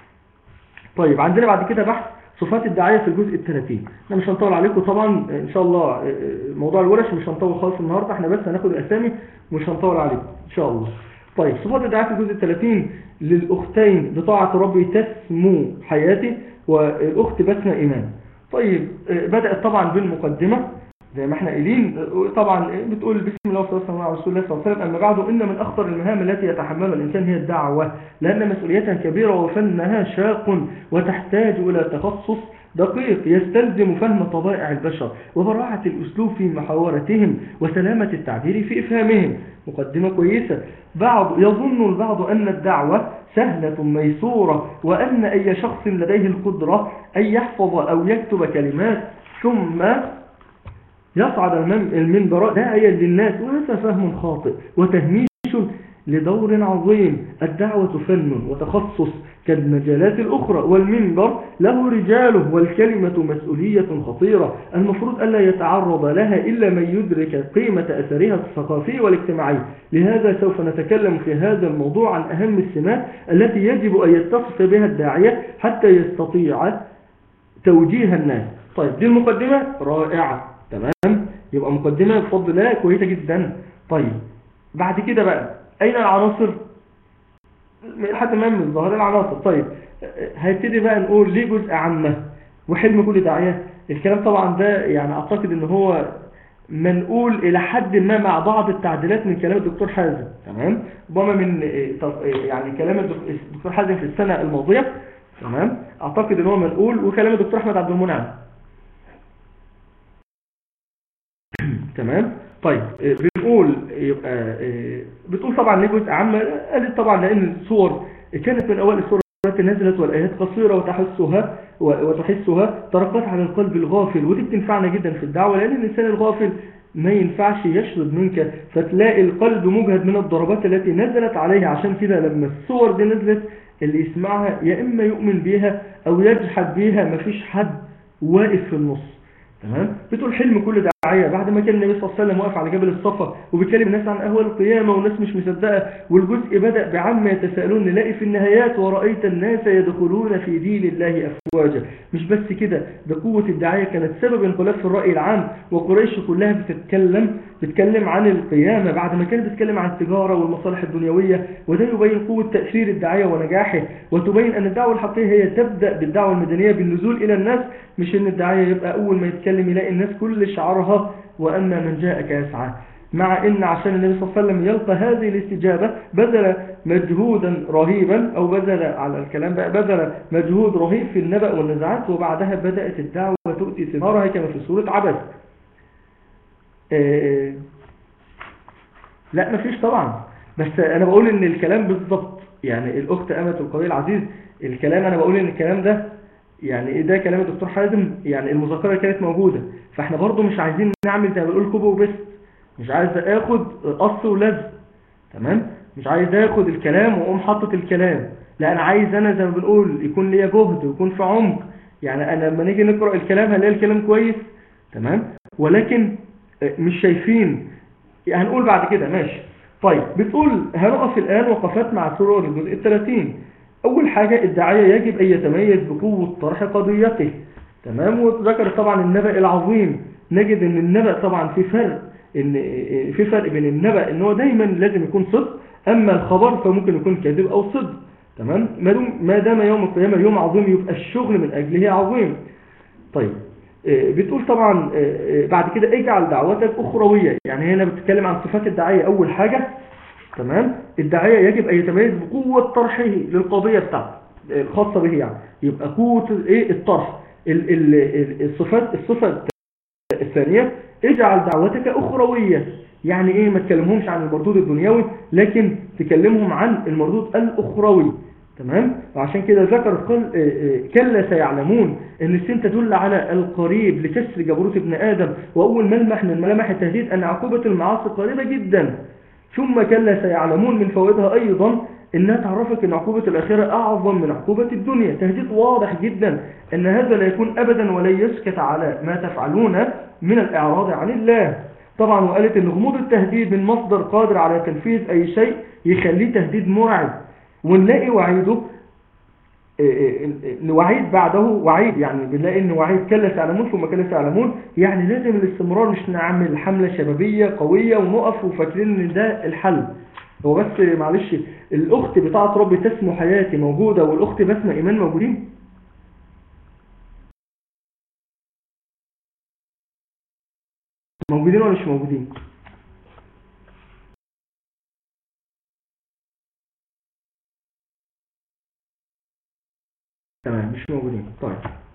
طيب عندنا بعد كده بحث صفات الداعية في الجزء الثلاثين. احنا مش هنطول عليكم طبعا ان شاء الله، موضوع الورش مش هنطول خالص النهارده، احنا بس هناخد الاسامي ومش هنطول عليكم ان شاء الله. طيب صفات الداعية في الجزء الثلاثين للاختين بطاعة ربي تسمو حياتي والاخت بسمة ايمان. طيب بدأت طبعا بالمقدمة زي ما احنا قايلين، طبعا بتقول بسم الله والصلاه والسلام على رسول الله صلى الله عليه وسلم. اما بعد، ان من اخطر المهام التي يتحملها الانسان هي الدعوه، لان مسؤوليتها كبيره وفنها شاق وتحتاج الى تخصص دقيق يستلزم فهم طبائع البشر وبراعه الاسلوب في محاورتهم وسلامه التعبير في افهامهم. مقدمه كويسه. بعض يظن البعض ان الدعوه سهله ميسوره، وان اي شخص لديه القدره ان يحفظ او يكتب كلمات ثم يصعد المنبر داعيا للناس، وهذا فهم خاطئ وتهميش لدور عظيم. الدعوة فن وتخصص كالمجالات الأخرى، والمنبر له رجاله، والكلمة مسؤولية خطيرة المفروض ألا يتعرض لها إلا من يدرك قيمة أثرها الثقافي والاجتماعي. لهذا سوف نتكلم في هذا الموضوع عن أهم السمات التي يجب أن يتصف بها الداعية حتى يستطيع توجيه الناس. طيب دي المقدمة رائعة، تمام، يبقى مقدمة بفضل الله كويسة جدا. طيب بعد كده بقى أين العناصر؟ لحد ما من ظاهر العناصر. طيب هيبتدي بقى نقول ليه جزء عامة وحلم كل داعية. الكلام طبعا ده يعني أعتقد إن هو منقول إلى حد ما مع بعض التعديلات من كلام الدكتور حازم، تمام، ربما من يعني كلام الدكتور حازم في السنة الماضية، تمام، أعتقد إن هو منقول، وكلام الدكتور أحمد عبد المنعم، تمام. طيب بنقول يبقى بتقول طبعا ليه جزء عام. قالت طبعا لان الصور كانت من اوائل الصور التي نزلت والايات قصيره وتحسها وتحسها طرقات على القلب الغافل، ودي بتنفعنا جدا في الدعوه، لان الانسان الغافل ما ينفعش يشرد منك، فتلاقي القلب مجهد من الضربات التي نزلت عليه. عشان كده لما الصور دي نزلت اللي يسمعها يا اما يؤمن بيها او يجحد بيها، مفيش حد واقف في النص، تمام. بتقول حلم كل داعية بعد ما كان النبي صلى الله عليه وسلم واقف على جبل الصفا وبيكلم الناس عن أهوال القيامة والناس مش مصدقة، والجزء بدأ بعما يتساءلون نلاقي في النهايات ورأيت الناس يدخلون في دين الله أفواجا. مش بس كده، بقوة الداعية كانت سبب انقلاب في الرأي العام، وقريش كلها بتتكلم بتتكلم عن القيامة بعد ما كانت بتتكلم عن التجارة والمصالح الدنيوية. وده يبين قوة تأثير الداعية ونجاحه، وتبين أن الدعوة الحقيقية هي تبدأ بالدعوة المدنية بالنزول إلى الناس، مش أن الداعية يبقى أول ما يتكلم يلاقي الناس كل شعارها وأما من جاءك يسعى. مع أن عشان النبي صلى الله عليه وسلم يلقى هذه الاستجابة بذل مجهودا رهيبا، أو بذل على الكلام بقى بذل مجهود رهيب في النبأ والنزعات، وبعدها بدأت الدعوة تؤتي ثمارها كما في سورة عبس. إيه لا مفيش طبعا، بس أنا بقول إن الكلام بالضبط يعني الأخت أمة القوي العزيز، الكلام أنا بقول إن الكلام ده يعني ده كلام الدكتور حازم، يعني المذاكرة كانت موجودة، فاحنا برضو مش عايزين نعمل زي ما بنقول كوبي وبس، مش عايز اخد قص ولزق، تمام، مش عايز اخد الكلام واقوم حاطط الكلام، لا انا عايز انا زي ما بنقول يكون ليا جهد ويكون في عمق. يعني انا لما نيجي نقرأ الكلام هنلاقي الكلام كويس، تمام، ولكن مش شايفين، هنقول بعد كده ماشي. طيب بتقول هنقف الآن وقفات مع سورة الجزء الثلاثين. أول حاجة الداعية يجب أن يتميز بقوة طرح قضيته، تمام، وذكر طبعا النبأ العظيم. نجد أن النبأ طبعا في فرق، إن في فرق بين النبأ إن هو دايما لازم يكون صدق، أما الخبر فممكن يكون كاذب أو صدق، تمام. ما دام يوم القيامة يوم عظيم يبقى الشغل من أجله عظيم. طيب بتقول طبعا بعد كده اجعل دعوتك أخروية، يعني هنا بتتكلم عن صفات الداعية. أول حاجة، تمام، الداعية يجب أن يتميز بقوة طرحه للقضية بتاعته الخاصة به، يعني يبقى قوة ايه الطرح. الصفات الصفة الثانية اجعل دعوتك أخروية، يعني ايه ما تكلمهمش عن المردود الدنيوي لكن تكلمهم عن المردود الأخروي، تمام. وعشان كده ذكر قال كلا سيعلمون ان السين تدل على القريب لكسر جبروت ابن آدم، وأول ملمح من ملامح التهديد أن عقوبة المعاصي قريبة جدا. ثم كلا سيعلمون من فوائدها أيضا إنها تعرفك أن عقوبة الآخرة أعظم من عقوبة الدنيا. تهديد واضح جدا أن هذا لا يكون أبدا ولا يسكت على ما تفعلون من الإعراض عن الله. طبعا وقالت أن غموض التهديد من مصدر قادر على تنفيذ أي شيء يخليه تهديد مرعب، ونلاقي وعيده وعيد بعده وعيد، يعني بنلاقي ان وعيد كلا سيعلمون ثم كلا سيعلمون، يعني لازم الاستمرار، مش نعمل حملة شبابية قوية ونقف وفاكرين ان ده الحل. هو بس معلش الاخت بتاعت ربي تسمو حياتي موجودة والاخت بسمة ايمان موجودين؟ موجودين ولا مش موجودين؟ تمام مش موجودين. طيب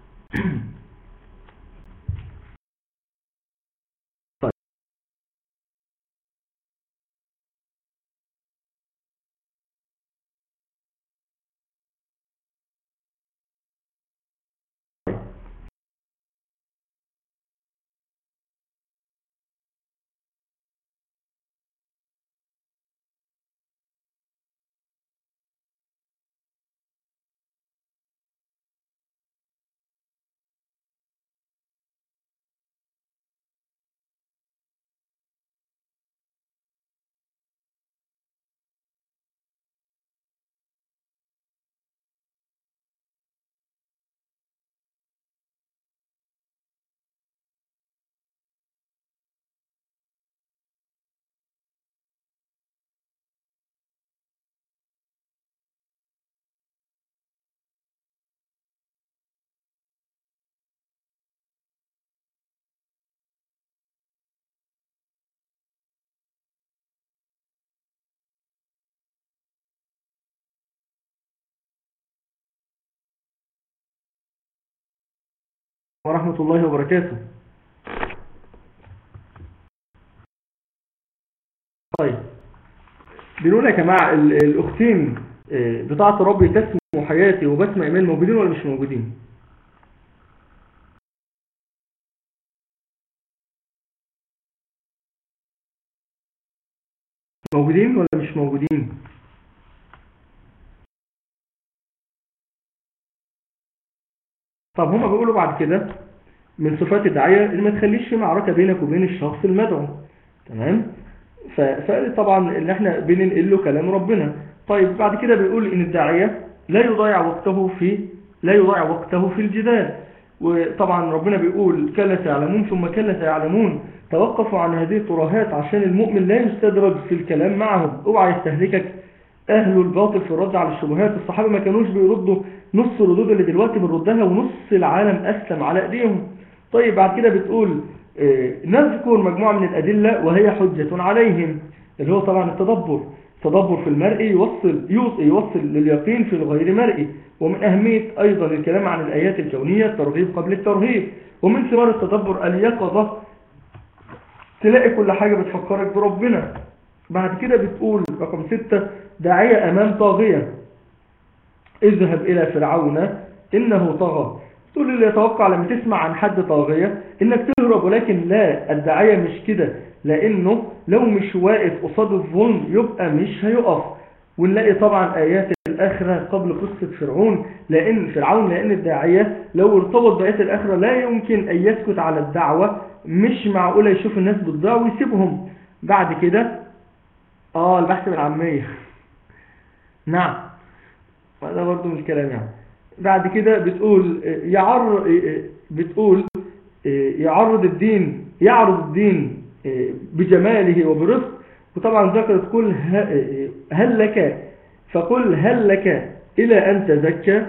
ورحمة الله وبركاته. طيب بنقول يا جماعة الأختين بتاعت ربي تسمو حياتي وبسمة إيمان موجودين ولا مش موجودين؟ موجودين ولا مش موجودين؟ طب هما بيقولوا بعد كده من صفات الداعية ان ما تخليش في معركة بينك وبين الشخص المدعو، تمام. فقال طبعا ان احنا بننقل له كلام ربنا. طيب بعد كده بيقول ان الداعية لا يضيع وقته في لا يضيع وقته في الجدال. وطبعا ربنا بيقول كلا سيعلمون ثم كلا سيعلمون، توقفوا عن هذه الترهات عشان المؤمن لا يستدرج في الكلام معهم. اوعى يستهلكك اهل الباطل في الرد على الشبهات. الصحابة ما كانوش بيردوا نص الردود اللي دلوقتي بنردها ونص العالم اسلم على ايديهم. طيب بعد كده بتقول اه نذكر مجموعة من الادلة وهي حجة عليهم، اللي هو طبعا التدبر. التدبر في المرئي يوصل يوصل لليقين في الغير مرئي. ومن اهمية ايضا الكلام عن الايات الكونية الترغيب قبل الترهيب. ومن ثمار التدبر اليقظة، تلاقي كل حاجة بتفكرك بربنا. بعد كده بتقول رقم ستة داعية أمام طاغية. اذهب إلى فرعون إنه طغى. تقول اللي يتوقع لما تسمع عن حد طاغية إنك تهرب، ولكن لا، الداعية مش كده، لأنه لو مش واقف قصاد الظلم يبقى مش هيقف. ونلاقي طبعا آيات الآخرة قبل قصة فرعون، لأن فرعون لأن الداعية لو ارتبط بآيات الآخرة لا يمكن أن يسكت على الدعوة، مش معقولة يشوف الناس بتضيع ويسيبهم. بعد كده آه البحث بالعامية نعم، هذا برضو من الكلام يعني. بعد كده بتقول يعر بتقول يعرض الدين يعرض الدين بجماله وبرفق. وطبعا ذكرت قل هل لك فقل هل لك إلى أن تزكى.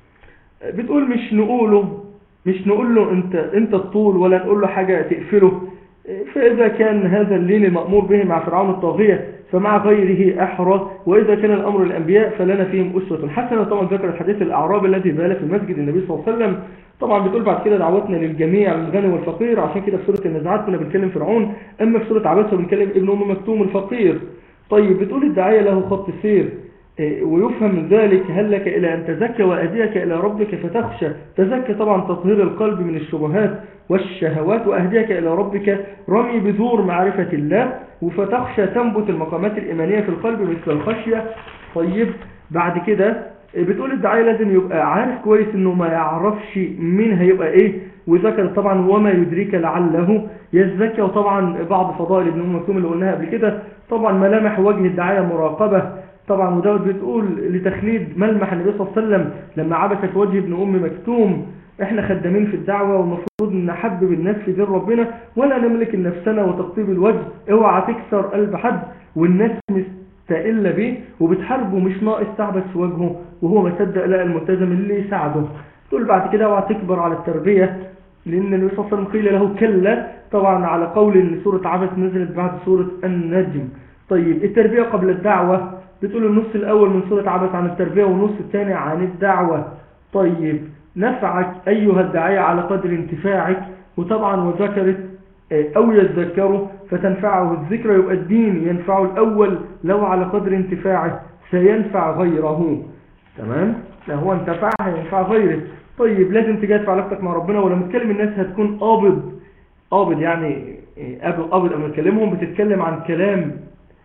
بتقول مش نقوله مش نقول له انت انت الطول، ولا نقول له حاجة تقفله. فإذا كان هذا اللين المأمور به مع فرعون الطاغية فمع غيره أحرى، وإذا كان الأمر الأنبياء فلنا فيهم أسوة حسنة. طبعا ذكرت حديث الأعراب الذي بال في مسجد النبي صلى الله عليه وسلم. طبعا بتقول بعد كده دعوتنا للجميع الغني والفقير، عشان كده في سورة النزعات كنا بنتكلم فرعون، أما في سورة عباسة بنتكلم ابن أم مكتوم الفقير. طيب بتقول الداعية له خط سير، ويفهم من ذلك هل لك إلى أن تزكى وأهديك إلى ربك فتخشى. تزكى طبعا تطهير القلب من الشبهات والشهوات، وأهديك إلى ربك رمي بذور معرفة الله، وفتخشى تنبت المقامات الإيمانية في القلب مثل الخشية. طيب بعد كده بتقول الداعية لازم يبقى عارف كويس إنه ما يعرفش مين هيبقى إيه، وذكر طبعا وما يدريك لعله يزكى. وطبعا بعض فضائل ابن أم مكتوم اللي قلناها قبل كده. طبعا ملامح وجه الداعية مراقبة طبعا، وداود بتقول لتخليد ملمح النبي صلى الله عليه وسلم لما عبست وجه ابن أم مكتوم. احنا خدامين في الدعوة والمفروض نحبب الناس في دين ربنا ولا نملك النفسنا وتقطيب الوجه. اوعى تكسر قلب حد والناس مستقلة بيه وبتحاربه، مش ناقص تعبس في وجهه وهو ما صدق لقى الملتزم اللي يساعده. تقول بعد كده اوعى تكبر على التربية، لأن النبي صلى الله عليه وسلم قيل له كلا، طبعا على قول ان سورة عبس نزلت بعد سورة النجم. طيب التربية قبل الدعوة، بتقول النص الأول من سورة عبس عن التربية والنص الثاني عن الدعوة. طيب نفعك أيها الداعية على قدر انتفاعك، وطبعا وذكرت أو يذكره فتنفعه الذكرى، يبقى الدين ينفعه الأول لو على قدر انتفاعه سينفع غيره. تمام، لا هو انتفع ينفع غيره. طيب لازم تجاد في علاقتك مع ربنا، ولما تكلم الناس هتكون قابض قابض يعني قبل قابض أما تكلمهم بتتكلم عن كلام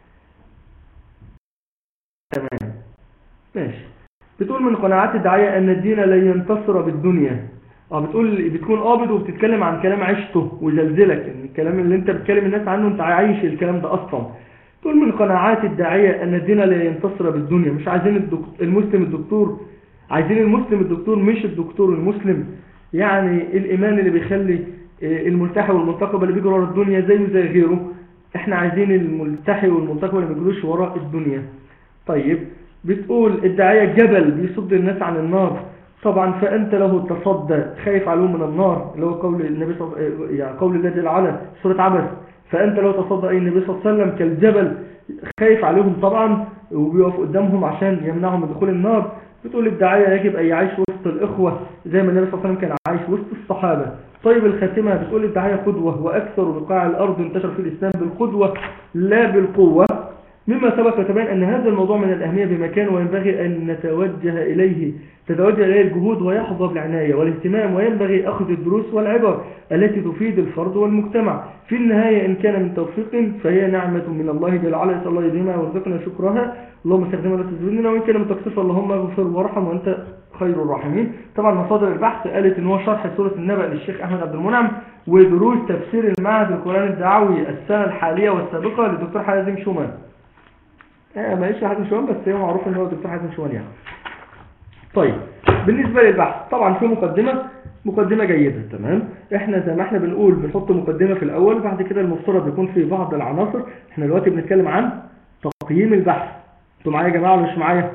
تمام ماشي. بتقول من قناعات الداعية أن الدين لا ينتصر بالدنيا. اه بتقول بتكون قابض وبتتكلم عن كلام عشته وزلزلك، يعني الكلام اللي انت بتكلم الناس عنه انت عايش الكلام ده اصلا. تقول من قناعات الداعية أن الدين لا ينتصر بالدنيا. مش عايزين الدكتور المسلم الدكتور، عايزين المسلم الدكتور مش الدكتور المسلم. يعني الإيمان اللي بيخلي الملتحي والمنتقب اللي بيجروا ورا الدنيا زيه زي غيره، احنا عايزين الملتحي والمنتقب اللي بيجروش وراء الدنيا. طيب بتقول الداعية جبل بيصد الناس عن النار. طبعا فأنت له تصدى خايف عليهم من النار، اللي هو قول النبي صلى الله عليه وسلم، يعني قول الله جل وعلا سورة عبس، فأنت له تصدى أي النبي صلى الله عليه وسلم كالجبل، خايف عليهم طبعا وبيقف قدامهم عشان يمنعهم من دخول النار. بتقول الداعية يجب أن يعيش وسط الإخوة زي ما النبي صلى الله عليه وسلم كان عايش وسط الصحابة. طيب الخاتمة بتقول الداعية قدوة، وأكثر بقاع الأرض انتشر في الإسلام بالقدوة لا بالقوة، مما سبق وتبين أن هذا الموضوع من الأهمية بمكان، وينبغي أن نتوجه إليه تتوجه إليه الجهود ويحظى بالعناية والاهتمام، وينبغي أخذ الدروس والعبر التي تفيد الفرد والمجتمع. في النهاية إن كان من توفيق فهي نعمة من الله جل وعلا، نسأل الله يديمها ويرزقنا شكرها، اللهم استخدمنا لا تزودنا، وإن كان من تقصير اللهم اغفر وارحم وأنت خير الراحمين. طبعا مصادر البحث قالت إن هو شرح سورة النبأ للشيخ أحمد عبد المنعم، ودروس تفسير المعهد القرآن الدعوي السنة الحالية والسابقة للدكتور حازم شومان. آه ماليش حازم شومان بس هو معروف إن هو الدكتور حازم شومان يعني. طيب بالنسبة للبحث طبعا في مقدمة مقدمة جيدة. تمام، احنا زي ما احنا بنقول بنحط مقدمة في الأول، بعد كده المفترض بيكون في بعض العناصر. احنا دلوقتي بنتكلم عن تقييم البحث. انتوا معايا يا جماعة ولا مش معايا؟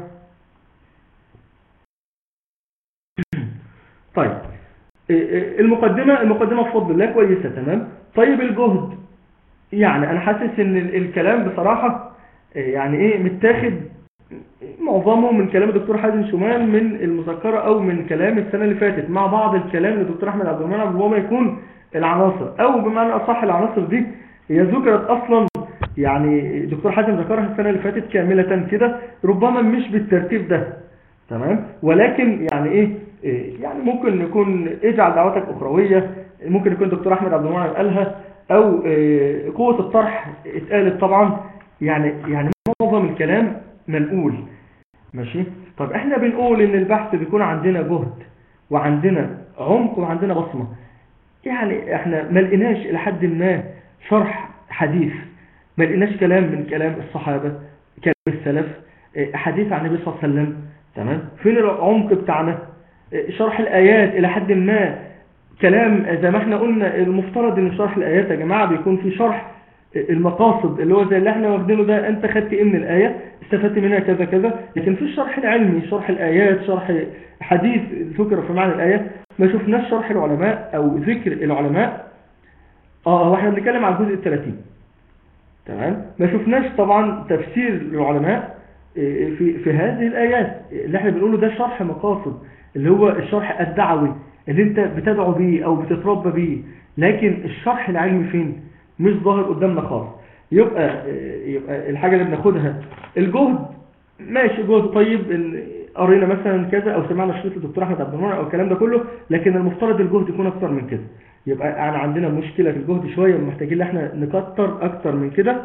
طيب المقدمة المقدمة بفضل الله كويسة. تمام. طيب الجهد، يعني انا حاسس ان الكلام بصراحة يعني ايه متاخد معظمه من كلام الدكتور حازم شومان من المذكرة او من كلام السنة اللي فاتت، مع بعض الكلام للدكتور احمد عبد المنعم وما يكون العناصر، او بمعنى اصح العناصر دي هي ذكرت اصلا، يعني الدكتور حازم ذكرها السنة اللي فاتت كاملة كده، ربما مش بالترتيب ده. تمام. ولكن يعني ايه إيه، يعني ممكن يكون اجعل دعوتك اخرويه، ممكن يكون دكتور احمد عبد المنعم قالها، او إيه، قوه الطرح اتقالت طبعا. يعني يعني معظم الكلام منقول. ماشي. طب احنا بنقول ان البحث بيكون عندنا جهد وعندنا عمق وعندنا بصمه. يعني احنا ما لقيناش الى حد ما شرح حديث، ما لقيناش كلام من كلام الصحابه، كلام السلف، إيه، حديث عن النبي صلى الله عليه وسلم. تمام. فين العمق بتاعنا؟ إيه، شرح الايات الى حد ما كلام زي ما احنا قلنا. المفترض ان شرح الايات يا جماعه بيكون في شرح المقاصد، اللي هو زي اللي احنا واخدينه ده، انت خدت ايه من الايه، استفدت منها كذا كذا. لكن في الشرح العلمي، شرح الايات، شرح حديث ذكر في معنى الايه، ما شفناش شرح العلماء او ذكر العلماء. اه هو احنا بنتكلم على الجزء الثلاثين. تمام. ما شفناش طبعا تفسير العلماء في في هذه الايات. اللي احنا بنقوله ده شرح مقاصد، اللي هو الشرح الدعوي اللي انت بتدعو بيه او بتتربى بيه. لكن الشرح العلمي فين؟ مش ظاهر قدامنا خالص. يبقى يبقى الحاجه اللي بناخدها الجهد. ماشي، جهد طيب، إن قرينا مثلا كذا او سمعنا شريط الدكتور احمد عبد المنعم او الكلام ده كله، لكن المفترض الجهد يكون اكتر من كده. يبقى انا عندنا مشكله في الجهد شويه، محتاجين ان احنا نكتر اكتر من كده.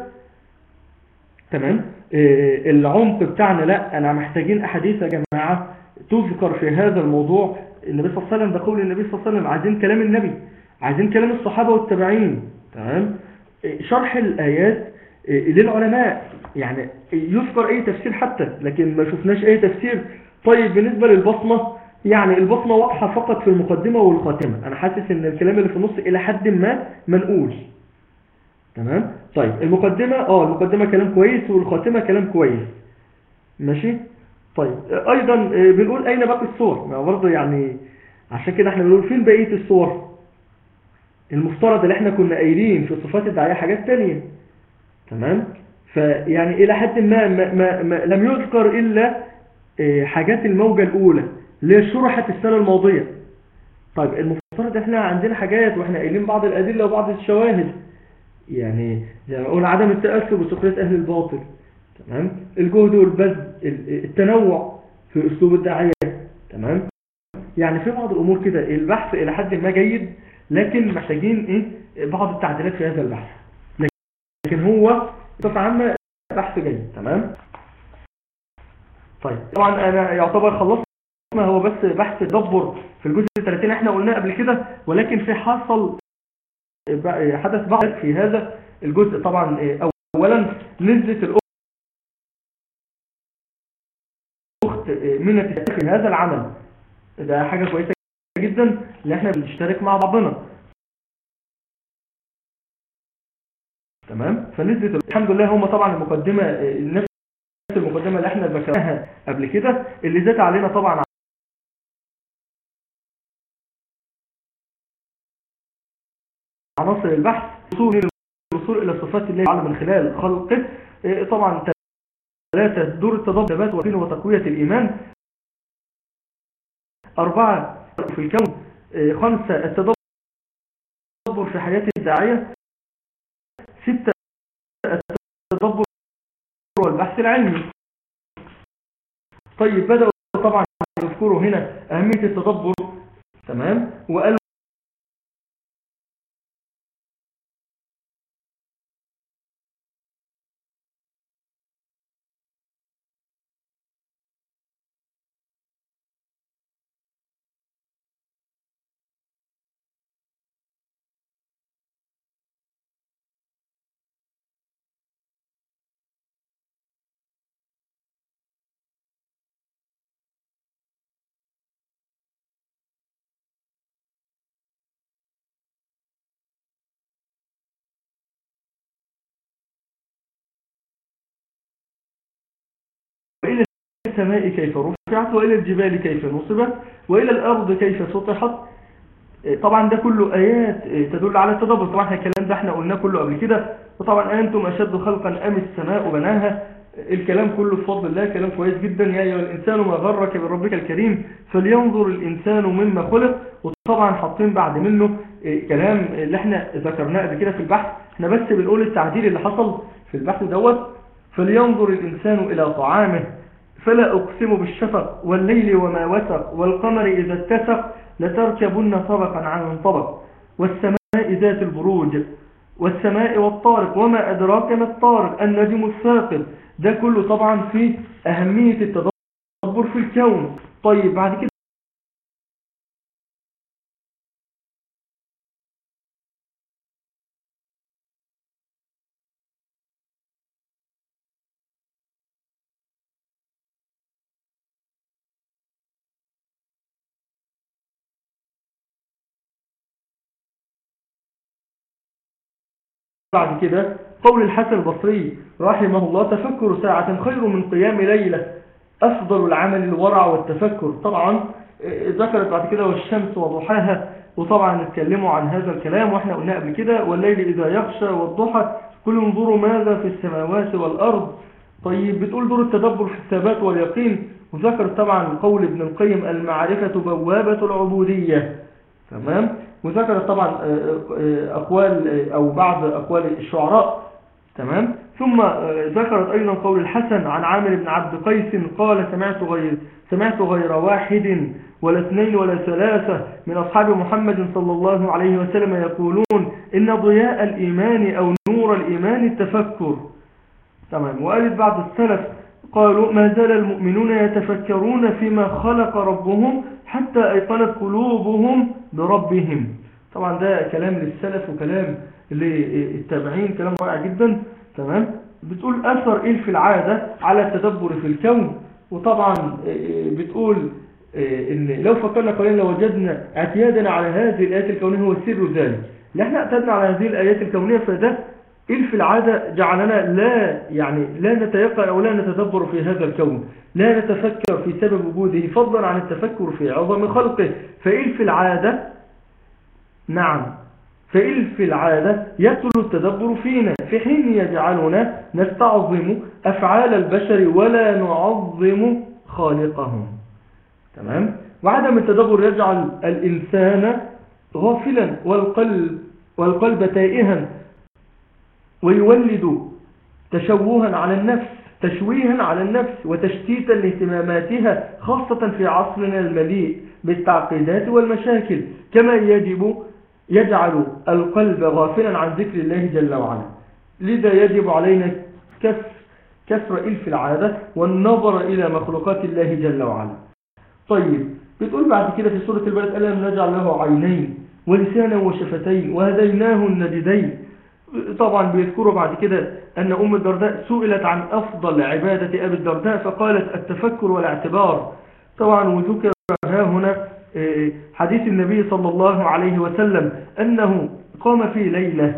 تمام. إيه العمق بتاعنا؟ لا، انا محتاجين احاديث يا جماعه تذكر في هذا الموضوع. النبي صلى الله عليه وسلم، ده قول النبي صلى الله عليه وسلم. عايزين كلام النبي، عايزين كلام الصحابه والتابعين. تمام. إيه شرح الايات إيه للعلماء، يعني يذكر اي تفسير حتى، لكن ما شفناش اي تفسير. طيب بالنسبه للبصمه، يعني البصمه واضحه فقط في المقدمه والخاتمه. انا حاسس ان الكلام اللي في النص الى حد ما منقول. تمام. طيب المقدمة اه المقدمة كلام كويس، والخاتمة كلام كويس. ماشي. طيب ايضا بنقول اين باقي الصور؟ ما برضه يعني عشان كده احنا بنقول فين بقية الصور؟ المفترض اللي احنا كنا قايلين في صفات الداعية حاجات تانية. تمام. فيعني الى حد ما, ما, ما, ما لم يذكر الا حاجات الموجة الاولى اللي هي شرحت السنة الماضية. طيب المفترض احنا عندنا حاجات واحنا قايلين بعض الادلة وبعض الشواهد، يعني زي ما اقول عدم التأثر بسخرية أهل الباطل. تمام. الجهد والبذل، التنوع في أسلوب الداعية. تمام. يعني في بعض الأمور كده البحث إلى حد ما جيد، لكن محتاجين إيه بعض التعديلات في هذا البحث. لكن هو بصفة عامة بحث جيد. تمام. طيب طبعا أنا يعتبر خلصنا، هو بس بحث تدبر في الجزء الثلاثين احنا قلناه قبل كده، ولكن في حصل حدث بعض في هذا الجزء. طبعا اولا نزلت الاخت من في هذا العمل، ده حاجه كويسه جدا ان احنا بنشترك مع بعضنا. تمام. فنزلت الحمد لله. هم طبعا المقدمه نفس المقدمه اللي احنا ذكرناها قبل كده، اللي زاد علينا طبعا عناصر البحث، الوصول الى صفات الله تعالى من خلال خلقه. طبعا ثلاثة دور التدبر وتقوية الإيمان. أربعة في الكون. خمسة التدبر في حياة الداعية. ستة التدبر والبحث العلمي. طيب بدأوا طبعا يذكروا هنا أهمية التدبر. تمام. وقالوا وإلى السماء كيف رفعت، وإلى الجبال كيف نصبت، وإلى الأرض كيف سطحت. طبعا ده كله آيات تدل على التدبر. طبعا الكلام ده احنا قلناه كله قبل كده. وطبعا أنتم أشد خلقا أم السماء بناها. الكلام كله بفضل الله كلام كويس جدا. يا أيها الإنسان ما غرك بربك الكريم فلينظر الإنسان مما خلق. وطبعا حاطين بعد منه كلام اللي احنا ذكرناه قبل كده في البحث. احنا بس بنقول التعديل اللي حصل في البحث دوت. فلينظر الإنسان إلى طعامه فلا أقسم بالشفق والليل وما وسق والقمر إذا اتسق لتركبن طبقا عن طبق والسماء ذات البروج والسماء والطارق وما أدراك ما الطارق النجم الثاقب. ده كله طبعا في أهمية التدبر في الكون. طيب بعد كده بعد كده قول الحسن البصري رحمه الله: تفكر ساعة خير من قيام ليلة، أفضل العمل الورع والتفكر. طبعا ذكرت بعد كده والشمس وضحاها، وطبعا نتكلموا عن هذا الكلام واحنا قلنا قبل كده والليل إذا يغشى والضحى كل انظروا ماذا في السماوات والأرض. طيب بتقول دور التدبر في الثبات واليقين، وذكرت طبعا قول ابن القيم: المعرفة بوابة العبودية. تمام. وذكرت طبعا أقوال أو بعض أقوال الشعراء. تمام. ثم ذكرت أيضا قول الحسن عن عامر بن عبد قيس قال: سمعت غير سمعت غير واحد ولا اثنين ولا ثلاثة من أصحاب محمد صلى الله عليه وسلم يقولون إن ضياء الإيمان أو نور الإيمان التفكر. تمام. وقالت بعض السلف قالوا: ما زال المؤمنون يتفكرون فيما خلق ربهم حتى أيقنت قلوبهم بربهم. طبعا ده كلام للسلف وكلام للتابعين، كلام رائع جدا. تمام. بتقول أثر إيه في العادة على التدبر في الكون، وطبعا بتقول إن لو فكرنا قليلا لوجدنا اعتيادنا على هذه الآيات الكونية هو سر ذلك. لأننا اعتدنا على هذه الآيات الكونية، فده إيه في العادة جعلنا لا يعني لا نتيقن أو لا نتدبر في هذا الكون، لا نتفكر في سبب وجوده فضلا عن التفكر في عظم خلقه. فإيه في العادة نعم فإيه في العادة يقتل التدبر فينا، في حين يجعلنا نستعظم أفعال البشر ولا نعظم خالقهم. تمام. وعدم التدبر يجعل الإنسان غافلا والقلب والقلب تائها، ويولد تشوها على النفس تشويها على النفس وتشتيتا لاهتماماتها، خاصة في عصرنا المليء بالتعقيدات والمشاكل، كما يجب يجعل القلب غافلا عن ذكر الله جل وعلا. لذا يجب علينا كسر كسر إلف العادة والنظر إلى مخلوقات الله جل وعلا. طيب بتقول بعد كده في سورة البلد: ألم نجعل له عينين ولسانا وشفتين وهديناه النجدين. طبعا بيذكروا بعد كده أن أم الدرداء سئلت عن أفضل عبادة أبي الدرداء فقالت التفكر والاعتبار. طبعا وذكر ها هنا حديث النبي صلى الله عليه وسلم أنه قام في ليلة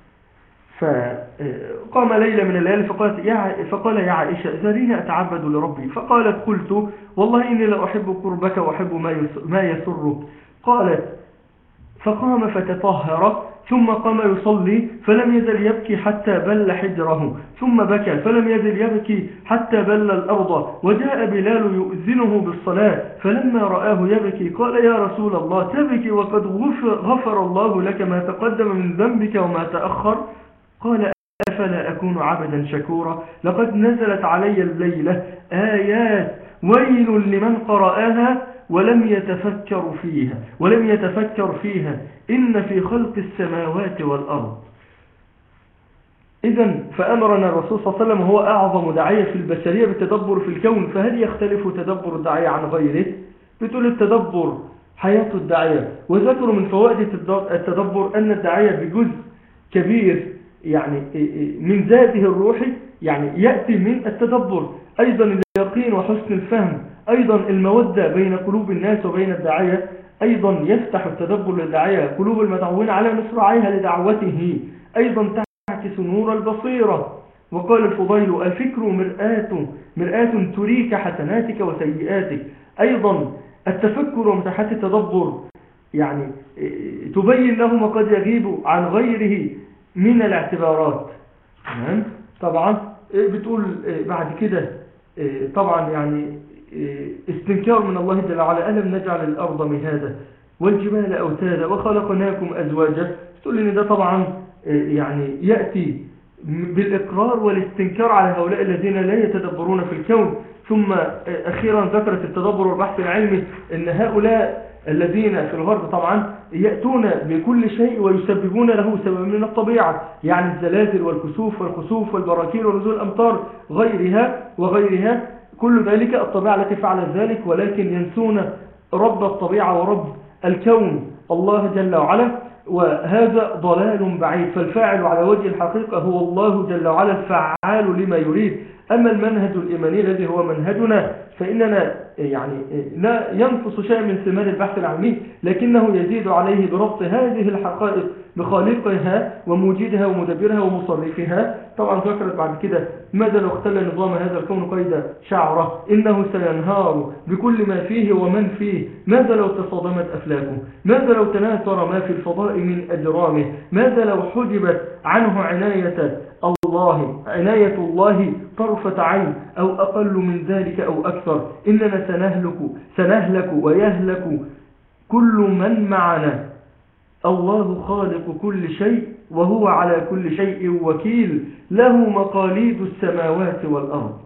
فقام ليلة من الليالي فقالت يا فقال يا عائشة ذريني أتعبد لربي. فقالت: قلت والله إني لا أحب قربك وأحب ما يسرك. قالت: فقام فتطهر ثم قام يصلي فلم يزل يبكي حتى بل حجره، ثم بكى فلم يزل يبكي حتى بل الأرض، وجاء بلال يؤذنه بالصلاة فلما رآه يبكي قال: يا رسول الله تبكي وقد غفر, غفر الله لك ما تقدم من ذنبك وما تأخر؟ قال: أفلا أكون عبدا شكورا؟ لقد نزلت علي الليلة آيات ويل لمن قرأها ولم يتفكر فيها ولم يتفكر فيها إن في خلق السماوات والأرض. إذن فأمرنا الرسول صلى الله عليه وسلم وهو أعظم داعية في البشرية بالتدبر في الكون، فهل يختلف تدبر الداعية عن غيره؟ بتقول التدبر حياة الداعية. وذكروا من فوائد التدبر أن الداعية بجزء كبير يعني من ذاته الروحي يعني يأتي من التدبر، أيضا اليقين وحسن الفهم، أيضا المودة بين قلوب الناس وبين الداعية، أيضا يفتح التدبر للداعية قلوب المدعوين على مصراعيها لدعوته، أيضا تعكس نور البصيرة. وقال الفضيل: الفكر مرآة مرآة تريك حسناتك وسيئاتك. أيضا التفكر ومساحات التدبر يعني تبين له ما قد يغيب عن غيره من الاعتبارات. طبعا بتقول بعد كده طبعا يعني استنكار من الله جل وعلا: ألم نجعل الأرض مهادا والجبال أوتادا وخلقناكم أزواجا. تقول لي ده طبعا يعني يأتي بالإقرار والاستنكار على هؤلاء الذين لا يتدبرون في الكون، ثم أخيرا ذكرت التدبر والبحث العلمي أن هؤلاء الذين في الغرب طبعا يأتون بكل شيء ويسببون له سبب من الطبيعة، يعني الزلازل والكسوف والخسوف والبراكين ونزول الأمطار غيرها وغيرها، كل ذلك الطبيعة التي فعلت ذلك، ولكن ينسون رب الطبيعة ورب الكون الله جل وعلا، وهذا ضلال بعيد. فالفاعل على وجه الحقيقة هو الله جل وعلا الفعال لما يريد. أما المنهج الإيماني الذي هو منهجنا فإننا يعني لا ينقص شيء من ثمار البحث العلمي، لكنه يزيد عليه بربط هذه الحقائق بخالقها وموجدها ومدبرها ومصرفها. طبعا ذكرت بعد كده ماذا لو اختل نظام هذا الكون قيد شعره، إنه سينهار بكل ما فيه ومن فيه. ماذا لو تصادمت أفلاكه، ماذا لو تناثر ما في الفضاء من أجرامه، ماذا لو حجبت عنه عناية الله عناية الله طرفة عين أو أقل من ذلك أو أكثر. إننا سنهلك سنهلك ويهلك كل من معنا. الله خالق كل شيء وهو على كل شيء وكيل، له مقاليد السماوات والأرض.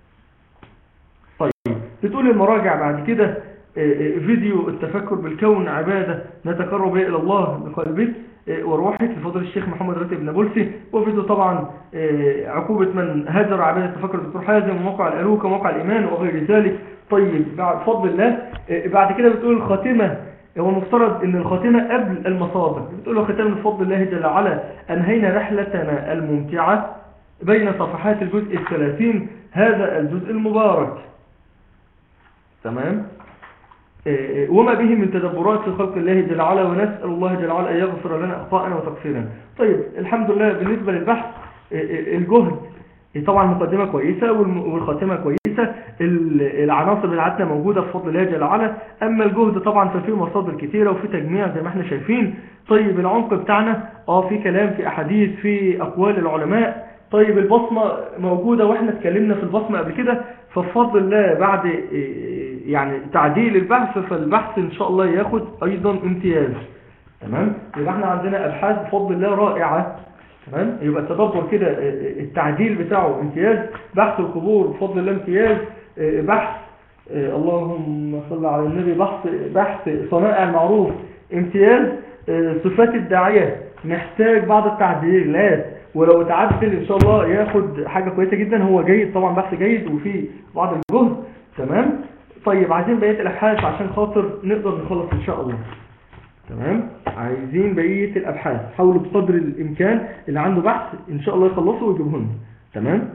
طيب بتقول المراجع بعد كده فيديو التفكر بالكون عبادة نتقرب إلى الله بقلبك وروحك لفضل الشيخ محمد راتب نابلسي، وفيديو طبعا عقوبة من هجر عبادة التفكر الدكتور حازم وموقع الألوكة وموقع الإيمان وغير ذلك. طيب بعد فضل الله بعد كده بتقول الخاتمة، هو المفترض ان الخاتمة قبل المصادر. بتقول الختام بفضل الله جل وعلا أنهينا رحلتنا الممتعة بين صفحات الجزء الثلاثين هذا الجزء المبارك، تمام، وما به من تدبرات في خلق الله جل وعلا، ونسأل الله جل وعلا أن يغفر لنا أخطاءنا وتقصيرنا. طيب الحمد لله بالنسبة للبحث الجهد طبعا مقدمة كويسة والخاتمة كويسة، العناصر بتاعتنا موجودة بفضل الله جل وعلا. أما الجهد طبعا ففيه مصادر كتيرة وفي تجميع زي ما احنا شايفين. طيب العمق بتاعنا اه في كلام في أحاديث في أقوال العلماء. طيب البصمة موجودة واحنا اتكلمنا في البصمة قبل كده، فبفضل الله بعد يعني تعديل البحث فالبحث ان شاء الله ياخد ايضا امتياز، تمام. يبقى احنا عندنا ابحاث بفضل الله رائعة، تمام. يبقى التدبر كده التعديل بتاعه امتياز، بحث القبور بفضل الله امتياز، بحث اللهم صل على النبي بحث بحث صنائع المعروف امتياز، صفات الداعية محتاج بعض التعديلات ولو اتعدل ان شاء الله ياخد حاجة كويسة جدا. هو جيد طبعا، بحث جيد وفيه بعض الجهد، تمام. طيب عايزين بقية الابحاث عشان خاطر نقدر نخلص ان شاء الله، تمام. عايزين بقية الابحاث، حاولوا بقدر الامكان اللي عنده بحث ان شاء الله يخلصه ويجيبه لنا، تمام.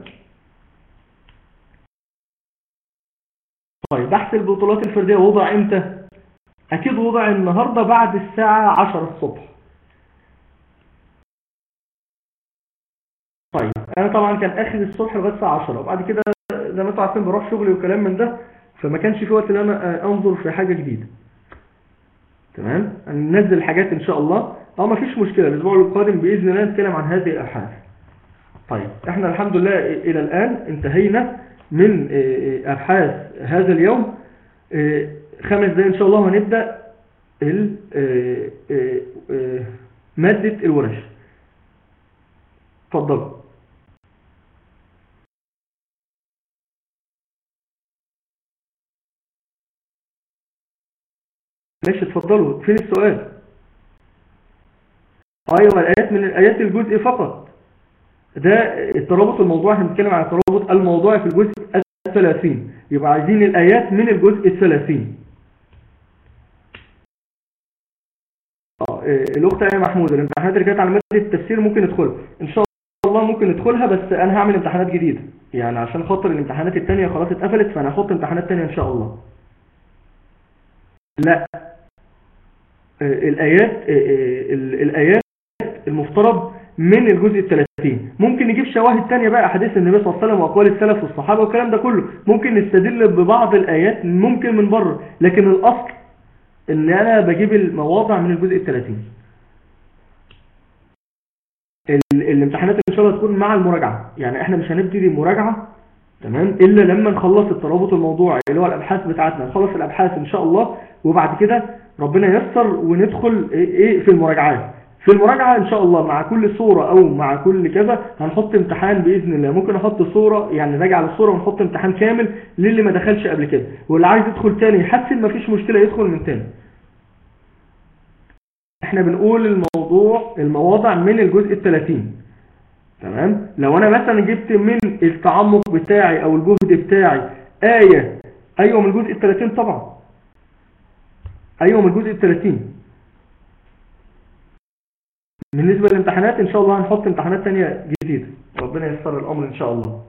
طيب بحث البطولات الفردية وضع امتى؟ اكيد وضع النهاردة بعد الساعة عشرة الصبح. طيب انا طبعا كان اخر الصبح لغايه الساعه عشرة، وبعد كده زي ما انتوا عارفين بروح شغلي وكلام من ده، فما كانش في وقت ان انا انظر في حاجه جديده، تمام. ننزل حاجات ان شاء الله، اه ما فيش مشكله. الاسبوع القادم باذن الله نتكلم عن هذه الابحاث. طيب احنا الحمد لله الى الان انتهينا من ابحاث هذا اليوم. خمس دقايق ان شاء الله هنبدا ماده الورش. اتفضل. ماشي اتفضلوا. فين السؤال؟ ايوه الايات من الايات الجزء فقط، ده الترابط الموضوعي. احنا بنتكلم عن الترابط الموضوعي في الجزء الثلاثين، يبقى عايزين الايات من الجزء الثلاثين. اه الاخت يا محمود الامتحانات اللي كانت على ماده التفسير ممكن ندخلها ان شاء الله، ممكن ندخلها، بس انا هعمل امتحانات جديده يعني عشان خاطر الامتحانات الثانيه خلاص اتقفلت، فانا هحط امتحانات ثانيه ان شاء الله. لا الآيات الآيات المفترض من الجزء الثلاثين. ممكن نجيب شواهد تانية بقى، أحاديث النبي صلى الله عليه وسلم وأقوال السلف والصحابة والكلام ده كله، ممكن نستدل ببعض الآيات ممكن من بره، لكن الأصل إن أنا بجيب المواضع من الجزء الثلاثين. الامتحانات إن شاء الله تكون مع المراجعة، يعني إحنا مش هنبتدي مراجعة تمام إلا لما نخلص الترابط الموضوعي اللي هو الأبحاث بتاعتنا، نخلص الأبحاث إن شاء الله، وبعد كده ربنا ييسر وندخل ايه في المراجعات. في المراجعة ان شاء الله مع كل صورة او مع كل كذا هنحط امتحان باذن الله. ممكن احط صورة يعني راجع للصورة ونحط امتحان كامل للي ما دخلش قبل كده، واللي عايز يدخل تاني يحسن مفيش مشكلة يدخل من تاني. احنا بنقول الموضوع المواضع من الجزء الثلاثين. تمام. لو انا مثلا جبت من التعمق بتاعي او الجهد بتاعي آية، ايوه من الجزء الثلاثين طبعا، ايوه من الجزء الثلاثين. بالنسبة للامتحانات ان شاء الله هنحط امتحانات تانية جديدة، ربنا ييسر الامر ان شاء الله.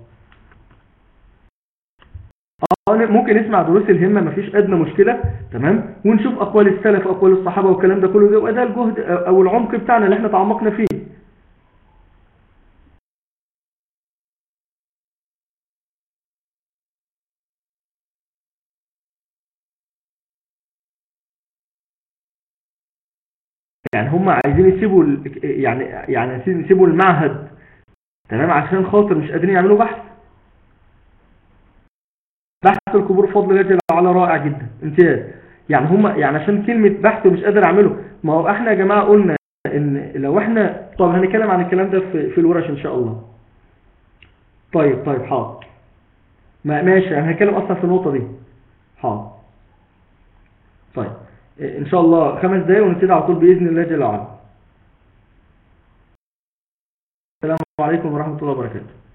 ممكن نسمع دروس الهمة مفيش ادنى مشكلة. تمام. ونشوف اقوال السلف واقوال الصحابة والكلام ده كله، ده ده الجهد او العمق بتاعنا اللي احنا تعمقنا فيه. يعني هم عايزين يسيبوا يعني يعني يسيبوا المعهد، تمام، عشان خاطر مش قادرين يعملوا بحث. بحث القبور بفضل الله جل وعلا رائع جدا، امتياز. يعني هم يعني عشان كلمة بحث مش قادر اعمله. ما هو احنا يا جماعة قلنا ان لو احنا طب هنتكلم عن الكلام ده في, في الورش ان شاء الله. طيب طيب حاضر، ما ماشي، انا هنتكلم اصلا في النقطة دي. حاضر. طيب ان شاء الله خمس دقايق ونبتدي على طول باذن الله جل وعلا. السلام عليكم ورحمة الله وبركاته.